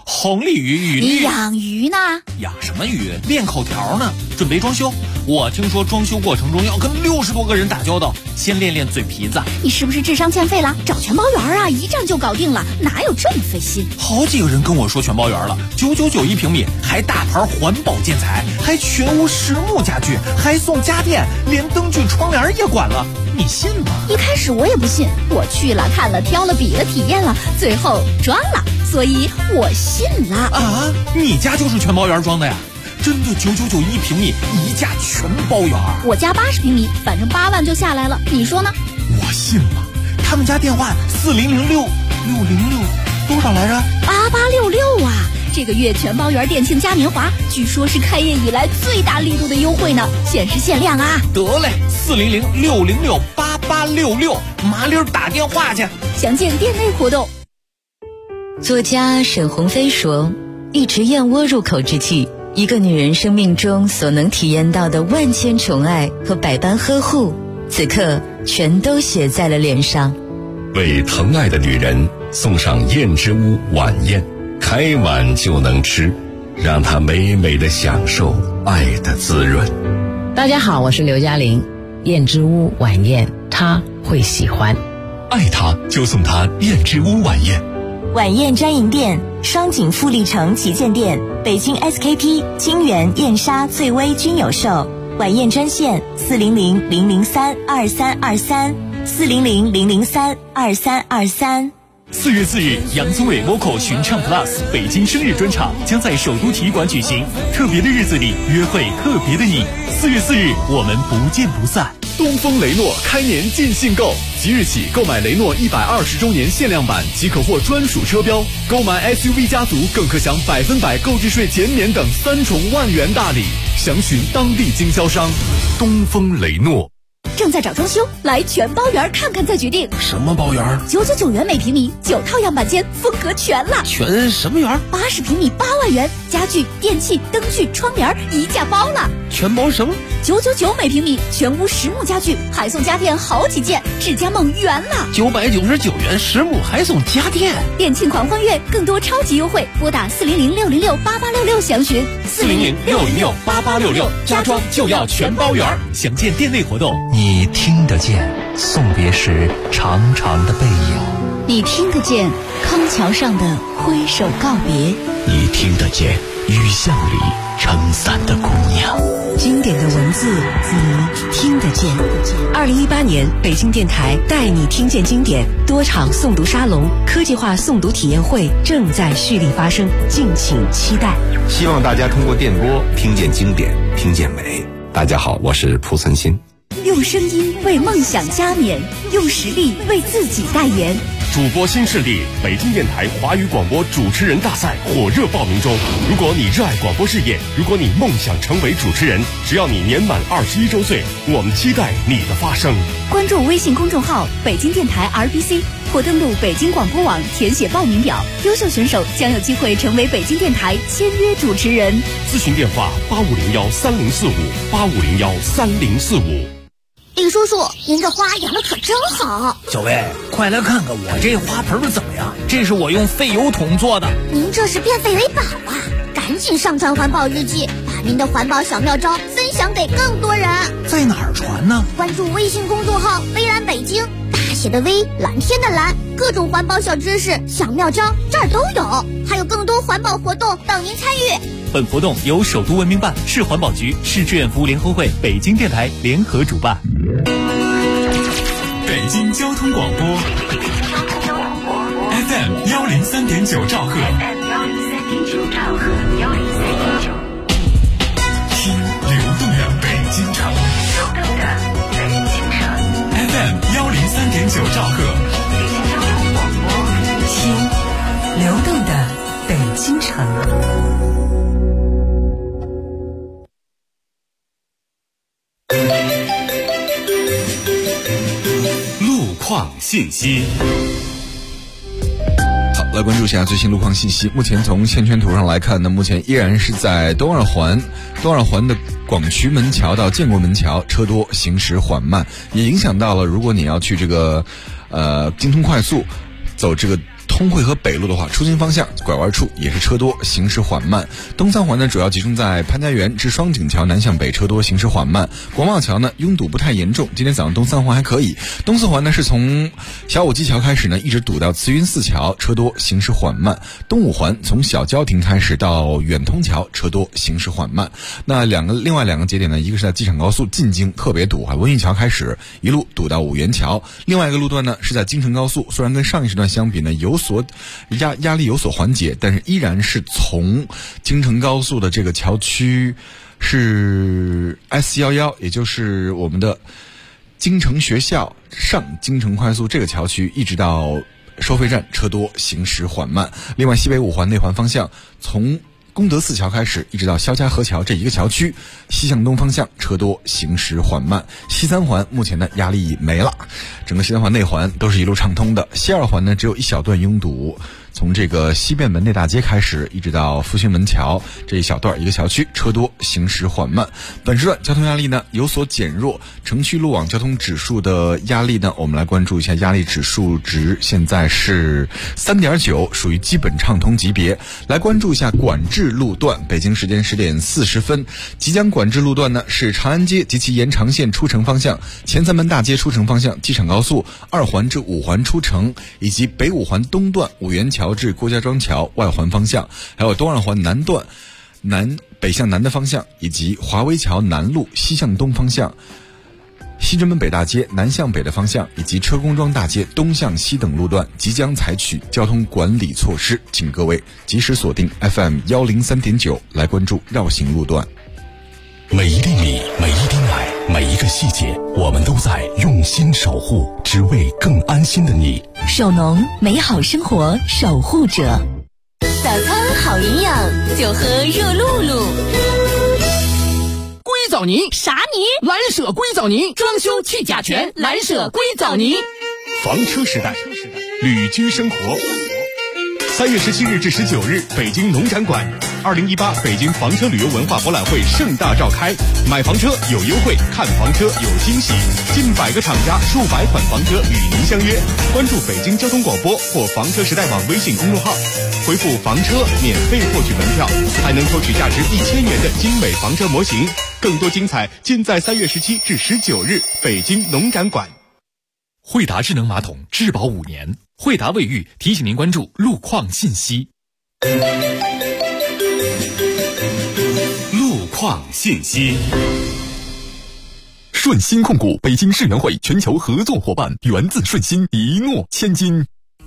红鲤鱼你养鱼呢？ 养什么鱼？练口条呢，准备装修。我听说装修过程中要跟60多个人打交道，先练练嘴皮子。 你是不是智商欠费了？找全包园啊，一站就搞定了，哪有这么费心？ 好几个人跟我说全包园了，999一平米，还大牌环保建材，还全屋实木家具，还送家电，连灯具窗帘也管了，你信吗？ 一开始我也不信，我去了看了挑了比了体验了，最后装了，所以我信了。 啊，你家就是全包园装的呀？真的999一平米，一价全包园。 我家80平米，反正8万就下来了，你说呢？ 我信了。他们家电话4006多少来着 ？8866啊！这个月全包园店庆嘉年华，据说是开业以来最大力度的优惠呢，限时限量啊！ 得嘞，40068866，麻溜打电话去。 详见店内活动。 作家沈鸿飞说，一池燕窝入口之际，一个女人生命中所能体验到的万千宠爱和百般呵护，此刻全都写在了脸上。 为疼爱的女人送上燕之屋晚宴，开碗就能吃，让她美美的享受爱的滋润。 大家好，我是刘嘉玲。燕之屋晚宴，她会喜欢。 爱她就送她燕之屋晚宴。 晚宴专营店：双井富力城旗舰店、北京 SKP、金源、燕莎、翠微均有售。晚宴专线：400-003-2323，400-003-2323。 4月4日，杨宗纬 Vocal 巡唱 Plus 北京生日专场将在首都体育馆举行。特别的日子里，约会特别的你。4月4日，我们不见不散。 东风雷诺开年尽兴购，即日起购买雷诺120周年限量版即可获专属车标，购买 SUV 家族更可享100%购置税减免等3重万元大礼。详询当地经销商。东风雷诺。 正在找装修，来全包园看看再决定。 什么包园 ？999元每平米，9套样板间，风格全了。 全什么园 ？80平米8万元，家具、电器、灯具、窗帘一价包了。 全包什么 ？999每平米，全屋实木家具，还送家电好几件，智家梦圆了。 999元实木还送家电， 店庆狂欢月，更多超级优惠，拨打400-606-8866详询。 400-606-8866，家装就要全包园。详见店内活动。 你听得见送别时长长的背影， 你听得见康桥上的挥手告别， 你听得见雨巷里撑伞的姑娘。 经典的文字，你听得见。 2018年，北京电台带你听见经典多场诵读沙龙、科技化诵读体验会正在蓄力发生，敬请期待。 希望大家通过电波听见经典，听见美。大家好，我是蒲存昕。 用声音为梦想加冕，用实力为自己代言。 主播新势力北京电台华语广播主持人大赛火热报名中。如果你热爱广播事业，如果你梦想成为主持人，只要你年满21周岁，我们期待你的发声。 关注微信公众号北京电台 RBC 或登录北京广播网填写报名表，优秀选手将有机会成为北京电台签约主持人。 咨询电话85013045，85013045。 李叔叔，您这花养的可真好。 小薇，快来看看我这花盆怎么样？这是我用废油桶做的。 您这是变废为宝啊！赶紧上传环保日记，把您的环保小妙招分享给更多人。 在哪儿传呢？ 关注微信公众号微蓝北京，大写的微，蓝天的蓝，各种环保小知识、小妙招这儿都有，还有更多环保活动等您参与。 本活动由首都文明办、市环保局、市志愿服务联合会、北京电台联合主办。 北京交通广播 FM 103.9兆赫，听流动的北京城，FM 103.9兆赫， 听流动的北京城。 况信息。 好，来关注一下最新路况信息。目前从线圈图上来看呢，目前依然是在东二环的广渠门桥到建国门桥车多，行驶缓慢，也影响到了如果你要去这个京通快速走这个通惠河北路的话，出行方向拐弯处也是车多，行驶缓慢。东三环呢，主要集中在潘家园至双井桥南向北，车多，行驶缓慢。广茂桥呢，拥堵不太严重，今天早上东三环还可以。东四环呢，是从小五基桥开始呢，一直堵到慈云寺桥，车多，行驶缓慢。东五环从小交亭开始到远通桥，车多，行驶缓慢。那另外两个节点呢，一个是在机场高速进京特别堵，文艺桥开始一路堵到五元桥。另外一个路段呢，是在京承高速，虽然跟上一时段相比呢，有所压力有所缓解，但是依然是从京承高速的这个桥区是 S11，也就是我们的京承学校上京承快速这个桥区，一直到收费站，车多，行驶缓慢。另外西北五环内环方向，从功德寺桥开始一直到肖家河桥这一个桥区，西向东方向车多，行驶缓慢。西三环目前的压力没了，整个西三环内环都是一路畅通的。西二环呢，只有一小段拥堵，从这个西便门内大街开始一直到复兴门桥这一小段一个小区，车多，行驶缓慢。本时段交通压力呢有所减弱，城区路网交通指数的压力呢，我们来关注一下压力指数值，现在是 3.9， 属于基本畅通级别。来关注一下管制路段，北京时间10点40分，即将管制路段呢是长安街及其延长线出城方向、前三门大街出城方向、机场高速2环至5环出城，以及北五环东段五元桥至郭家庄桥外环方向，还有东二环南段北向南的方向，以及华威桥南路西向东方向、西直门北大街南向北的方向，以及车公庄大街东向西等路段即将采取交通管理措施，请各位及时锁定 FM 103.9来关注绕行路段。 每一粒米，每一滴奶，每一个细节，我们都在用心守护，只为更安心的你。 手农，美好生活守护者。早餐好营养，就喝热露露。 硅藻泥啥泥？蓝舍硅藻泥，装修去甲醛，蓝舍硅藻泥。 房车时代，旅居生活。3月17日至19日，北京农展馆，2018北京房车旅游文化博览会盛大召开。买房车有优惠，看房车有惊喜，近100个厂家，数百款房车与您相约。关注北京交通广播或房车时代网微信公众号，回复房车免费获取门票，还能抽取价值1000元的精美房车模型。更多精彩尽在3月17至19日北京农展馆。 惠达智能马桶质保5年，惠达卫浴提醒您关注路况信息。 路况信息。 顺鑫控股北京世园会全球合作伙伴，源自顺鑫，一诺千金。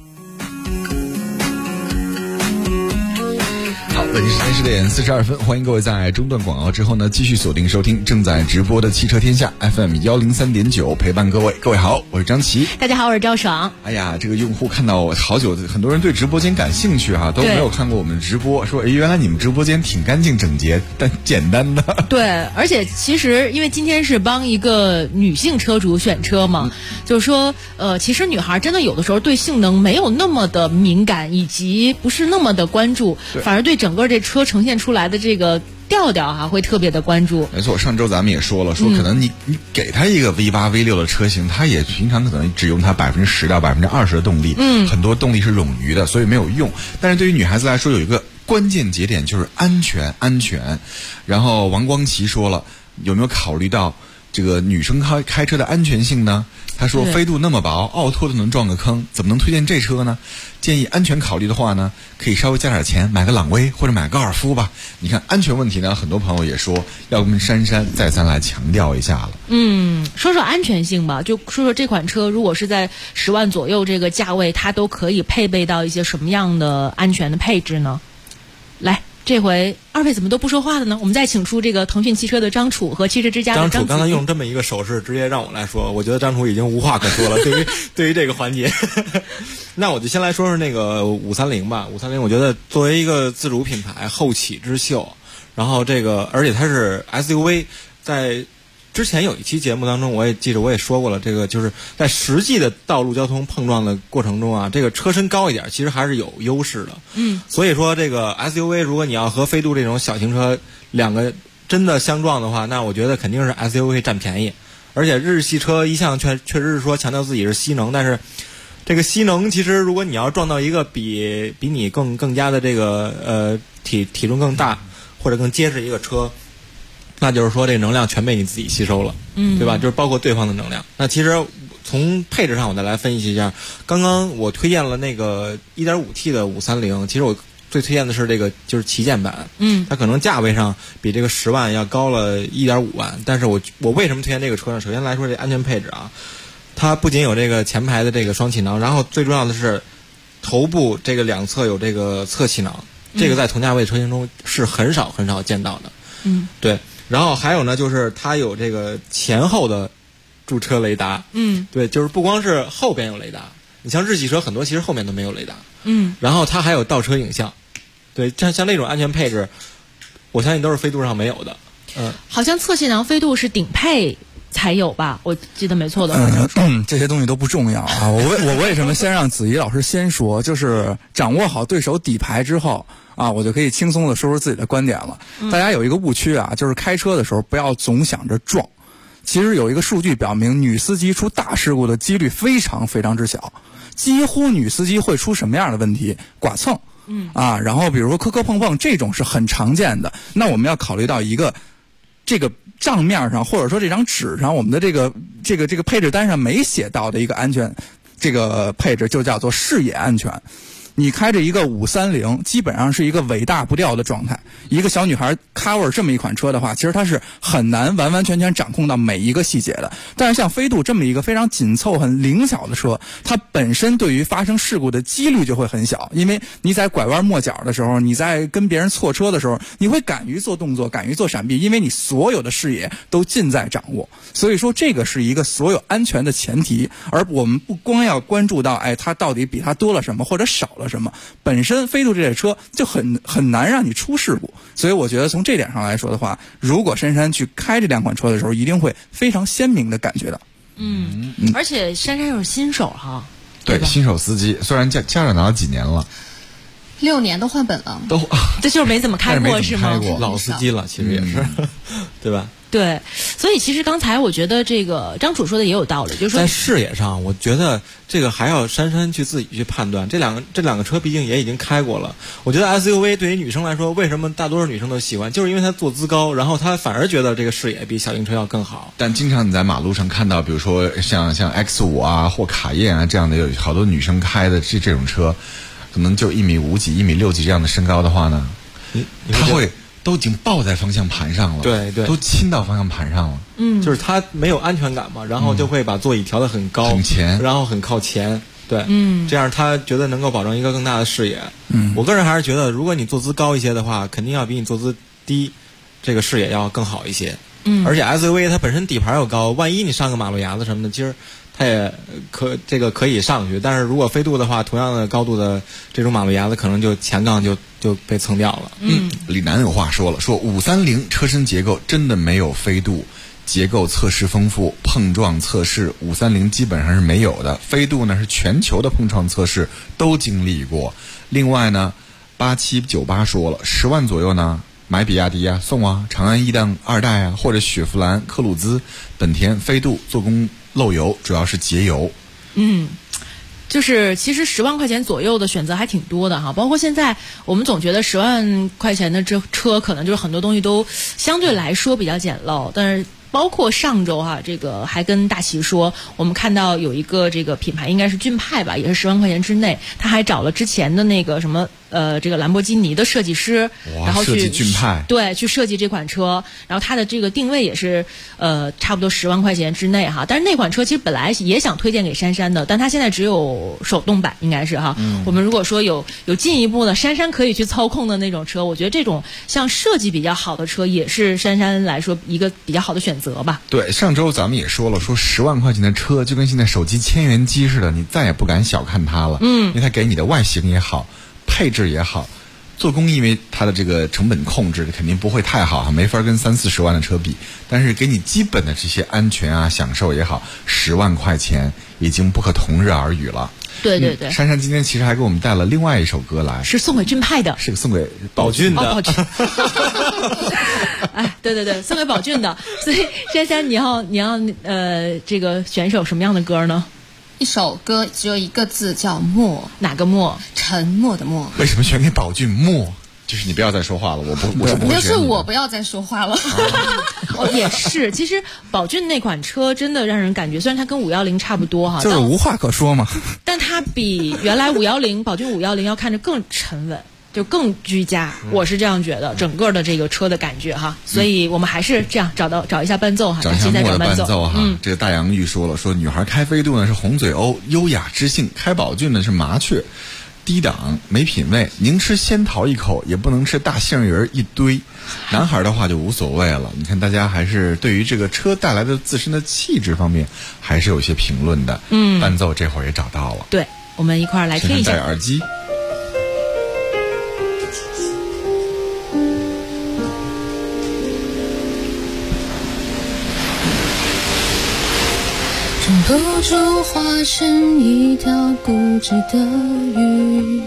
北京时间10点42分，欢迎各位在中断广告之后呢，继续锁定收听正在直播的汽车天下 FM 103.9，陪伴各位。各位好，我是张琪。 大家好，我是赵爽。 哎呀，这个用户看到好久，很多人对直播间感兴趣哈，都没有看过我们直播，说原来你们直播间挺干净整洁，但简单的。 对，而且其实因为今天是帮一个女性车主选车嘛，就是说其实女孩真的有的时候对性能没有那么的敏感，以及不是那么的关注，反而对整个这车呈现出来的这个调调哈，会特别的关注。 没错，上周咱们也说了，说可能你给他一个 V8、V6 的车型，他也平常可能只用它10%到20%的动力，很多动力是冗余的，所以没有用。但是对于女孩子来说，有一个关键节点就是安全。然后王光奇说了，有没有考虑到这个女生开车的安全性呢？他说飞度那么薄，奥拓都能撞个坑，怎么能推荐这车呢？建议安全考虑的话呢，可以稍微加点钱买个朗威或者买个高尔夫吧。你看安全问题呢，很多朋友也说要跟珊珊再三来强调一下了。 说说安全性吧，就说说这款车如果是在10万左右这个价位，它都可以配备到一些什么样的安全的配置呢？来，这回二位怎么都不说话的呢？我们再请出这个腾讯汽车的张楚和汽车之家的张楚刚才用这么一个手势直接让我来说，我觉得张楚已经无话可说了。对于这个环节，那我就先来说说那个530吧。530我觉得作为一个自主品牌后起之秀，然后这个而且它是 SUV， 在之前有一期节目当中，我也记得我也说过了，这个就是在实际的道路交通碰撞的过程中啊，这个车身高一点，其实还是有优势的。所以说这个 SUV 如果你要和飞度这种小型车两个真的相撞的话，那我觉得肯定是 SUV 占便宜。而且日系车一向确实是说强调自己是吸能，但是这个吸能其实如果你要撞到一个比你更加的这个体重更大或者更结实一个车，那就是说这个能量全被你自己吸收了，对吧？就是包括对方的能量。那其实从配置上我再来分析一下，刚刚我推荐了那个 1.5T 的530，其实我最推荐的是这个就是旗舰版，它可能价位上比这个10万要高了1.5万，但是我为什么推荐这个车呢？首先来说这安全配置啊，它不仅有这个前排的这个双气囊，然后最重要的是头部这个两侧有这个侧气囊，这个在同价位车型中是很少见到的，对。然后还有呢，就是它有这个前后的驻车雷达，对，就是不光是后边有雷达，你像日系车很多其实后面都没有雷达，然后它还有倒车影像，对，像这种安全配置，我相信都是飞度上没有的， 好像侧气囊飞度是顶配才有吧？我记得没错的话， 这些东西都不重要啊。我为什么先让子怡老师先说？就是掌握好对手底牌之后啊，我就可以轻松的说出自己的观点了。大家有一个误区啊，就是开车的时候不要总想着撞。其实有一个数据表明，女司机出大事故的几率非常非常之小，几乎女司机会出什么样的问题？剐蹭，然后比如说磕碰碰，这种是很常见的。那我们要考虑到一个这个账面上或者说这张纸上我们的这个配置单上没写到的一个安全这个配置，就叫做视野安全。你开着一个530，基本上是一个尾大不掉的状态。一个小女孩 cover 这么一款车的话，其实它是很难完完全全掌控到每一个细节的。但是像飞度这么一个非常紧凑很灵巧的车，它本身对于发生事故的几率就会很小，因为你在拐弯抹角的时候，你在跟别人错车的时候，你会敢于做动作，敢于做闪避，因为你所有的视野都尽在掌握。所以说这个是一个所有安全的前提，而我们不光要关注到它到底比它多了什么或者少了什么，本身飞度这类车就很难让你出事故。所以我觉得从这点上来说的话，如果珊珊去开这两款车的时候，一定会非常鲜明的感觉到。 而且珊珊又是新手哈， 对，新手司机，虽然驾照拿了几年了 ，6年都换本了， 这就是没怎么开过是吗？ 老司机了，其实也是，对吧？ 对，所以其实刚才我觉得这个张楚说的也有道理，就是说在视野上，我觉得这个还要珊珊自己去判断。这两个车毕竟也已经开过了，我觉得 SUV 对于女生来说，为什么大多数女生都喜欢，就是因为它坐姿高，然后她反而觉得这个视野比小型车要更好。 但经常你在马路上看到，比如说像 X5啊或卡宴啊这样的，有好多女生开的这种车，可能就1.5米几、1.6米几这样的身高的话呢，她会都已经抱在方向盘上了， 对， 都亲到方向盘上了， 就是他没有安全感嘛，然后就会把座椅调得很高， 很前， 然后很靠前，对，这样他觉得能够保证一个更大的视野。我个人还是觉得，如果你坐姿高一些的话，肯定要比你坐姿低，这个视野要更好一些。而且 SUV 它本身底盘又高，万一你上个马路牙子什么的，其实它也可以上去。但是如果飞度的话，同样的高度的这种马路牙子，可能就前杠就被蹭掉了。 李楠有话说了，说530车身结构真的没有飞度结构测试丰富，碰撞测试530基本上是没有的，飞度呢是全球的碰撞测试都经历过。另外呢8798说了，10万左右呢买比亚迪啊，送啊，长安1代、2代啊，或者雪佛兰、科鲁兹、本田、飞度，做工漏油，主要是节油。 就是其实10万块钱左右的选择还挺多的哈，包括现在我们总觉得10万块钱的这车可能就是很多东西都相对来说比较简陋，但是包括上周哈，这个还跟大齐说，我们看到有一个这个品牌应该是骏派吧，也是10万块钱之内，他还找了之前的那个什么这个兰博基尼的设计师，然后去设计骏派， 对，去设计这款车，然后它的这个定位也是差不多10万块钱之内哈。但是那款车其实本来也想推荐给珊珊的，但它现在只有手动版，应该是哈。我们如果说有进一步的珊珊可以去操控的那种车，我觉得这种像设计比较好的车也是珊珊来说一个比较好的选择吧。 对，上周咱们也说了，说10万块钱的车就跟现在手机千元机似的，你再也不敢小看它了。因为它给你的外形也好，配置也好，做工因为它的这个成本控制肯定不会太好，没法跟30-40万的车比，但是给你基本的这些安全啊享受也好，10万块钱已经不可同日而语了。 对对对， 珊珊今天其实还给我们带了另外一首歌来， 是送给骏派的， 是送给宝骏的。 宝骏哎，对对对，送给宝骏的。所以珊珊，你要这个选一首什么样的歌呢？ 一首歌只有一个字叫默， 哪个默？ 沉默的默。 为什么选给宝骏默？就是你不要再说话了，我是不会选你的。 就是我不要再说话了。 也是，其实宝骏那款车真的让人感觉，虽然它跟510差不多哈， 就是无话可说嘛， 但它比原来510宝骏510要看着更沉稳，就更居家，我是这样觉得，整个的这个车的感觉哈，所以我们还是这样找一下伴奏哈， 找一下默的伴奏哈。这个大洋玉说了，说女孩开飞度呢是红嘴鸥，优雅知性；开宝骏呢是麻雀，低档没品位，宁吃仙桃一口，也不能吃大杏仁一堆。男孩的话就无所谓了。你看大家还是对于这个车带来的自身的气质方面还是有些评论的。伴奏这会儿也找到了， 对，我们一块儿来听一下。 戴耳机。 忍不住化身一条固执的鱼，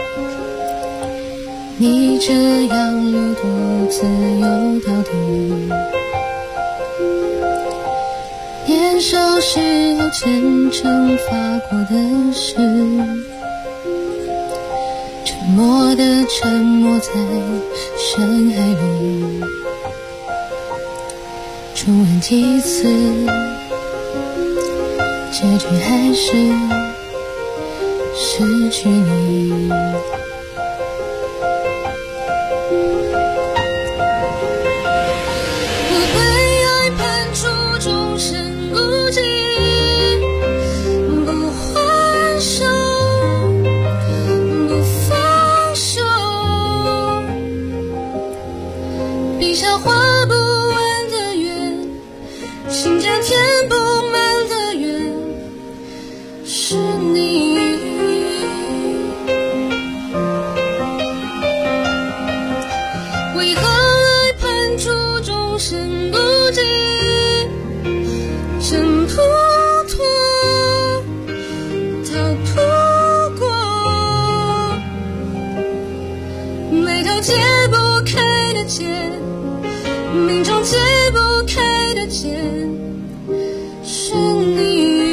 你这样流多自由到底。年少时候虔诚发过的誓，沉默的沉没在深海里，重温几次，结局还是失去你。我为爱判处终身孤寂，不还手，不放手，笔下画不完的圆，心间填不满的缘，是你。为何爱判处终身孤寂，挣不脱，逃不过，眉头解不开的结，命中解不开的结，是你。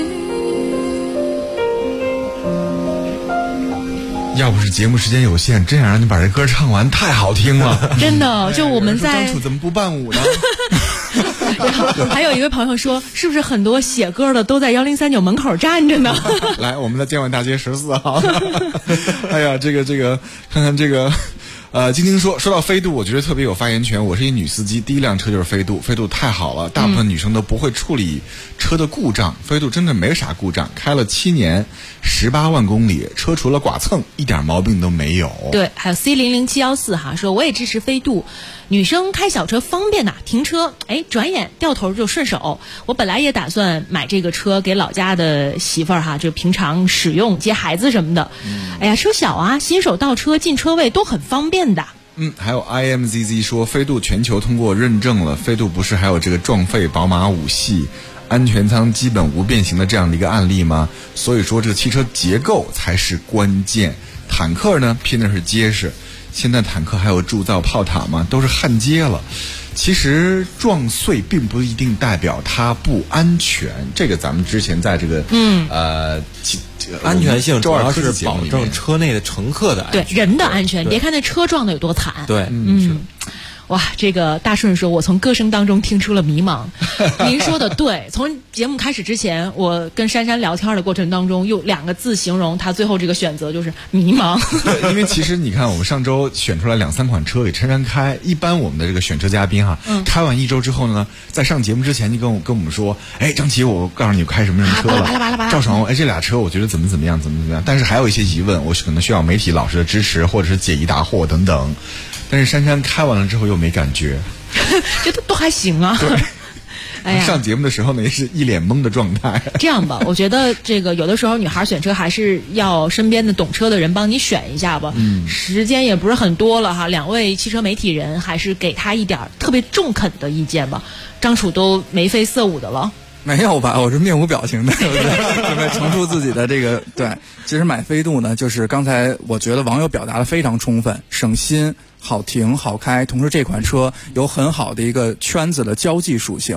要不是节目时间有限，真想让你把这歌唱完，太好听了。 真的，就我们在张楚怎么不伴舞呢？ 还有一位朋友说，是不是很多写歌的都在1039门口站着呢？ 来，我们在建外大街14号。哎呀，这个，看看这个。晶晶说到飞度，我觉得特别有发言权。我是一女司机，第一辆车就是飞度，飞度太好了，大部分女生都不会处理车的故障，飞度真的没啥故障，开了7年，18万公里，车除了剐蹭，一点毛病都没有。 对，还有 C00714哈，说我也支持飞度，女生开小车方便呐，停车转眼掉头就顺手。我本来也打算买这个车给老家的媳妇儿哈，就平常使用接孩子什么的。哎呀，车小啊，新手倒车进车位都很方便的。 还有 IMZZ 说飞度全球通过认证了，飞度不是还有这个撞废宝马5系安全舱基本无变形的这样的一个案例吗？所以说这个汽车结构才是关键。坦克呢拼的是结实，现在坦克还有铸造炮塔吗？都是焊接了。其实撞碎并不一定代表它不安全，这个咱们之前在这个安全性主要是保证车内的乘客的安全， 对人的安全。你别看那车撞的有多惨， 对， 哇，这个大顺说，我从歌声当中听出了迷茫。您说的对，从节目开始之前，我跟珊珊聊天的过程当中，用2个字形容他最后这个选择，就是迷茫。 对，因为其实你看，我们上周选出来2-3款车给珊珊开，一般我们的这个选车嘉宾哈，开完1周之后呢，在上节目之前就跟我们说，张琪，我告诉你开什么车了，赵爽，这俩车我觉得怎么样，但是还有一些疑问，我可能需要媒体老师的支持，或者是解疑答惑等等。但是珊珊开完了之后又没感觉， 这都还行啊。 对， 哎呀， 上节目的时候呢也是一脸懵的状态。 这样吧，我觉得这个有的时候女孩选车还是要身边的懂车的人帮你选一下吧。时间也不是很多了哈，2位汽车媒体人还是给他一点特别中肯的意见吧。张楚都眉飞色舞的了。 没有吧，我是面无表情的，准备陈述自己的这个对。其实买飞度呢，就是刚才我觉得网友表达的非常充分，省心、好停、好开，同时这款车有很好的一个圈子的交际属性。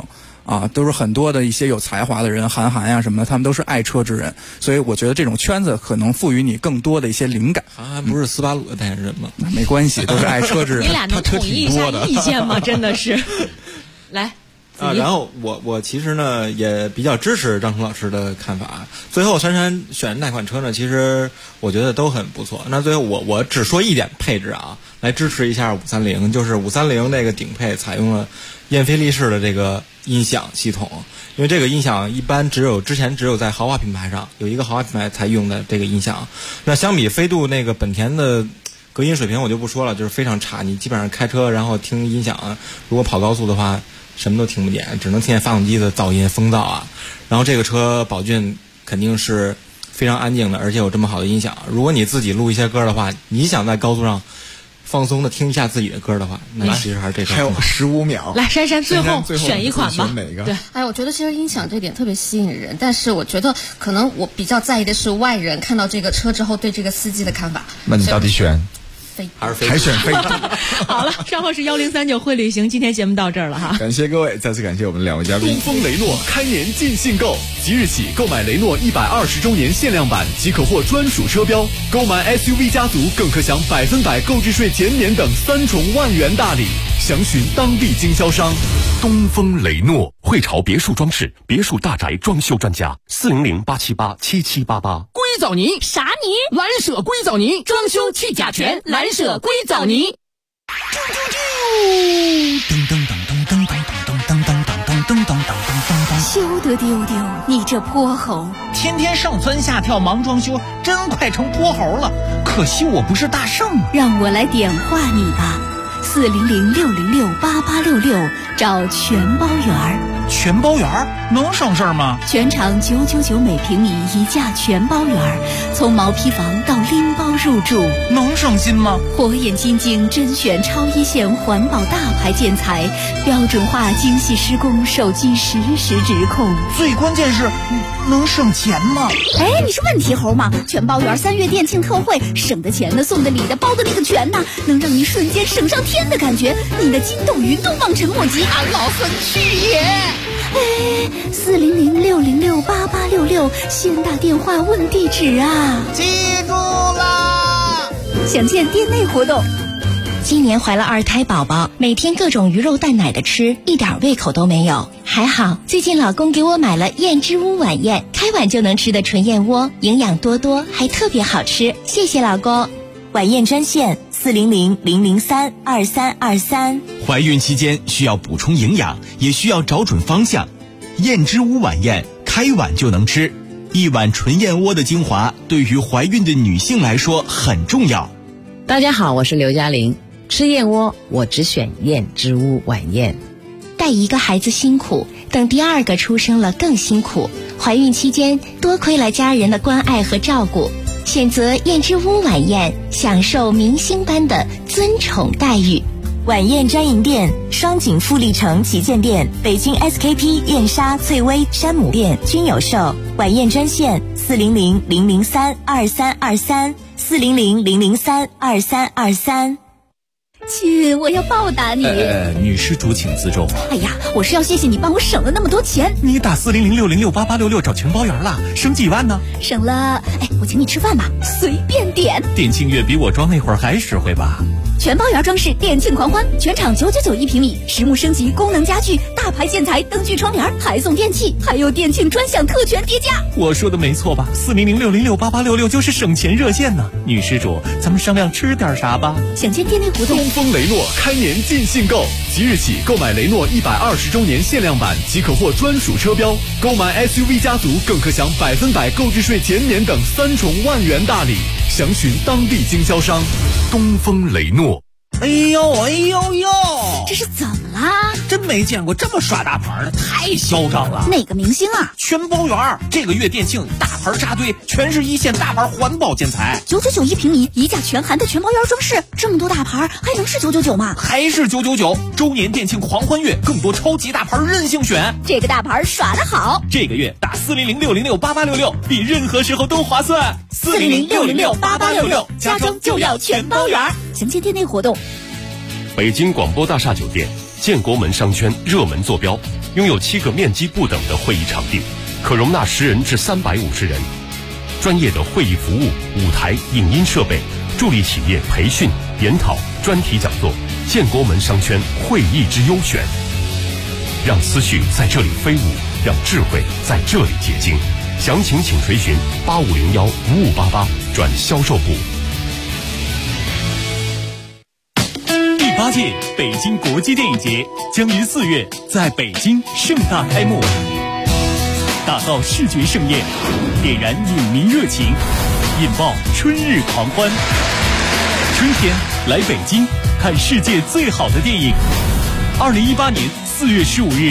啊，都是很多的一些有才华的人，韩寒呀什么的，他们都是爱车之人，所以我觉得这种圈子可能赋予你更多的一些灵感。 韩寒不是斯巴鲁的代言人吗？ 没关系，都是爱车之人。 你俩能统一一下意见吗？真的是，来。 然后我其实呢也比较支持张冲老师的看法。最后珊珊选那款车呢，其实我觉得都很不错。那最后我只说一点配置啊，来支持一下530，就是530那个顶配采用了燕飞利仕的这个音响系统，因为这个音响一般之前只有在豪华品牌上有一个豪华品牌才用的这个音响。那相比飞度那个本田的隔音水平我就不说了，就是非常差，你基本上开车然后听音响，如果跑高速的话什么都听不见，只能听见发动机的噪音风噪啊。然后这个车宝骏肯定是非常安静的，而且有这么好的音响。如果你自己录一些歌的话，你想在高速上放松的听一下自己的歌的话，那其实还是这车。 还有15秒。 来，珊珊最后选一款吧。 哪个？ 对， 哎，我觉得其实音响这点特别吸引人，但是我觉得可能我比较在意的是外人看到这个车之后对这个司机的看法。 那你到底选？ 还选飞度？ 好了，稍后是1039会旅行，今天节目到这儿了哈。 感谢各位，再次感谢我们2位嘉宾。 东风雷诺开年尽兴购，即日起购买雷诺120周年限量版即可获专属车标，购买 SUV 家族更可享100%购置税减免等3重万元大礼。详询当地经销商。 东风雷诺，汇潮别墅装饰，别墅大宅装修专家，400-878-7788。 硅藻泥啥泥？ 蓝舍硅藻泥，装修去甲醛，蓝舍硅藻泥。 噔噔噔噔噔噔噔噔噔噔噔噔噔， 休得丢丢，你这泼猴！ 天天上蹿下跳忙装修，真快成泼猴了。可惜我不是大圣啊！ 让我来点化你吧，400-606-8866，找全包园。 全包园能省事儿吗？ 全场999每平米一价全包园，从毛坯房到拎包入住， 能省心吗？ 火眼金睛甄选超一线环保大牌建材，标准化精细施工，手机实时指控。 最关键是能省钱吗？ 哎，你是问题猴吗？全包园3月店庆特惠，省的钱的，送的礼的，包的那个全呢，能让你瞬间省上天的感觉，你的筋斗云都望尘莫及。 俺老孙去也！ 哎，400-606-8866，先打电话问地址啊！ 记住啦！ 详见店内活动。 今年怀了2胎宝宝，每天各种鱼肉蛋奶的吃，一点胃口都没有。还好最近老公给我买了燕之屋晚宴，开碗就能吃的纯燕窝，营养多多，还特别好吃。谢谢老公。 晚宴专线400-003-2323。 怀孕期间需要补充营养，也需要找准方向。燕之屋晚宴，开碗就能吃，一碗纯燕窝的精华，对于怀孕的女性来说很重要。 大家好，我是刘嘉玲。吃燕窝，我只选燕之屋晚宴。 带一个孩子辛苦，等第2个出生了更辛苦。怀孕期间多亏了家人的关爱和照顾，选择燕之屋晚宴，享受明星般的尊宠待遇。 晚宴专营店：双井富力城旗舰店、北京 SKP 燕莎、翠微、山姆店均有售。晚宴专线400-003-2323，400-003-2323。 亲，我要报答你。 女施主请自重。 哎呀，我是要谢谢你帮我省了那么多钱。 你打400-606-8866找全包园了，省几万呢？ 省了，哎，我请你吃饭吧，随便点。 店庆月比我装那会儿还实惠吧？ 全包园装饰店庆狂欢，全场999一平米，实木升级，功能家具，大牌建材，灯具窗帘，还送电器，还有店庆专享特权叠加。 我说的没错吧？400-606-8866就是省钱热线呢。女施主，咱们商量吃点啥吧？ 想见店内活动。 东风雷诺开年尽兴购，即日起购买雷诺120周年限量版即可获专属车标，购买 SUV 家族更可享100%购置税减免等3重万元大礼。详询当地经销商。 东风雷诺。 哎呦哎呦呦， 这是怎么啦？ 真没见过这么耍大牌的，太嚣张了。 哪个明星啊？ 全包园这个月店庆大牌扎堆，全是一线大牌环保建材 ，999一平米，一价全含的全包园装饰，这么多大牌还能是999吗？ 还是999。周年店庆狂欢月，更多超级大牌任性选， 这个大牌耍得好。 这个月打400-606-8866，比任何时候都划算。 400-606-8866，家装就要全包园。详见店内活动。 北京广播大厦酒店建国门商圈热门坐标， 拥有7个面积不等的会议场地，可容纳10人至350人。专业的会议服务、舞台、影音设备，助力企业培训、研讨、专题讲座，建国门商圈会议之优选。让思绪在这里飞舞，让智慧在这里结晶。详情请垂询8501-5588转销售部。 第8届北京国际电影节将于4月在北京盛大开幕，打造视觉盛宴，点燃影迷热情，引爆春日狂欢。春天来北京看世界最好的电影。2018年4月15日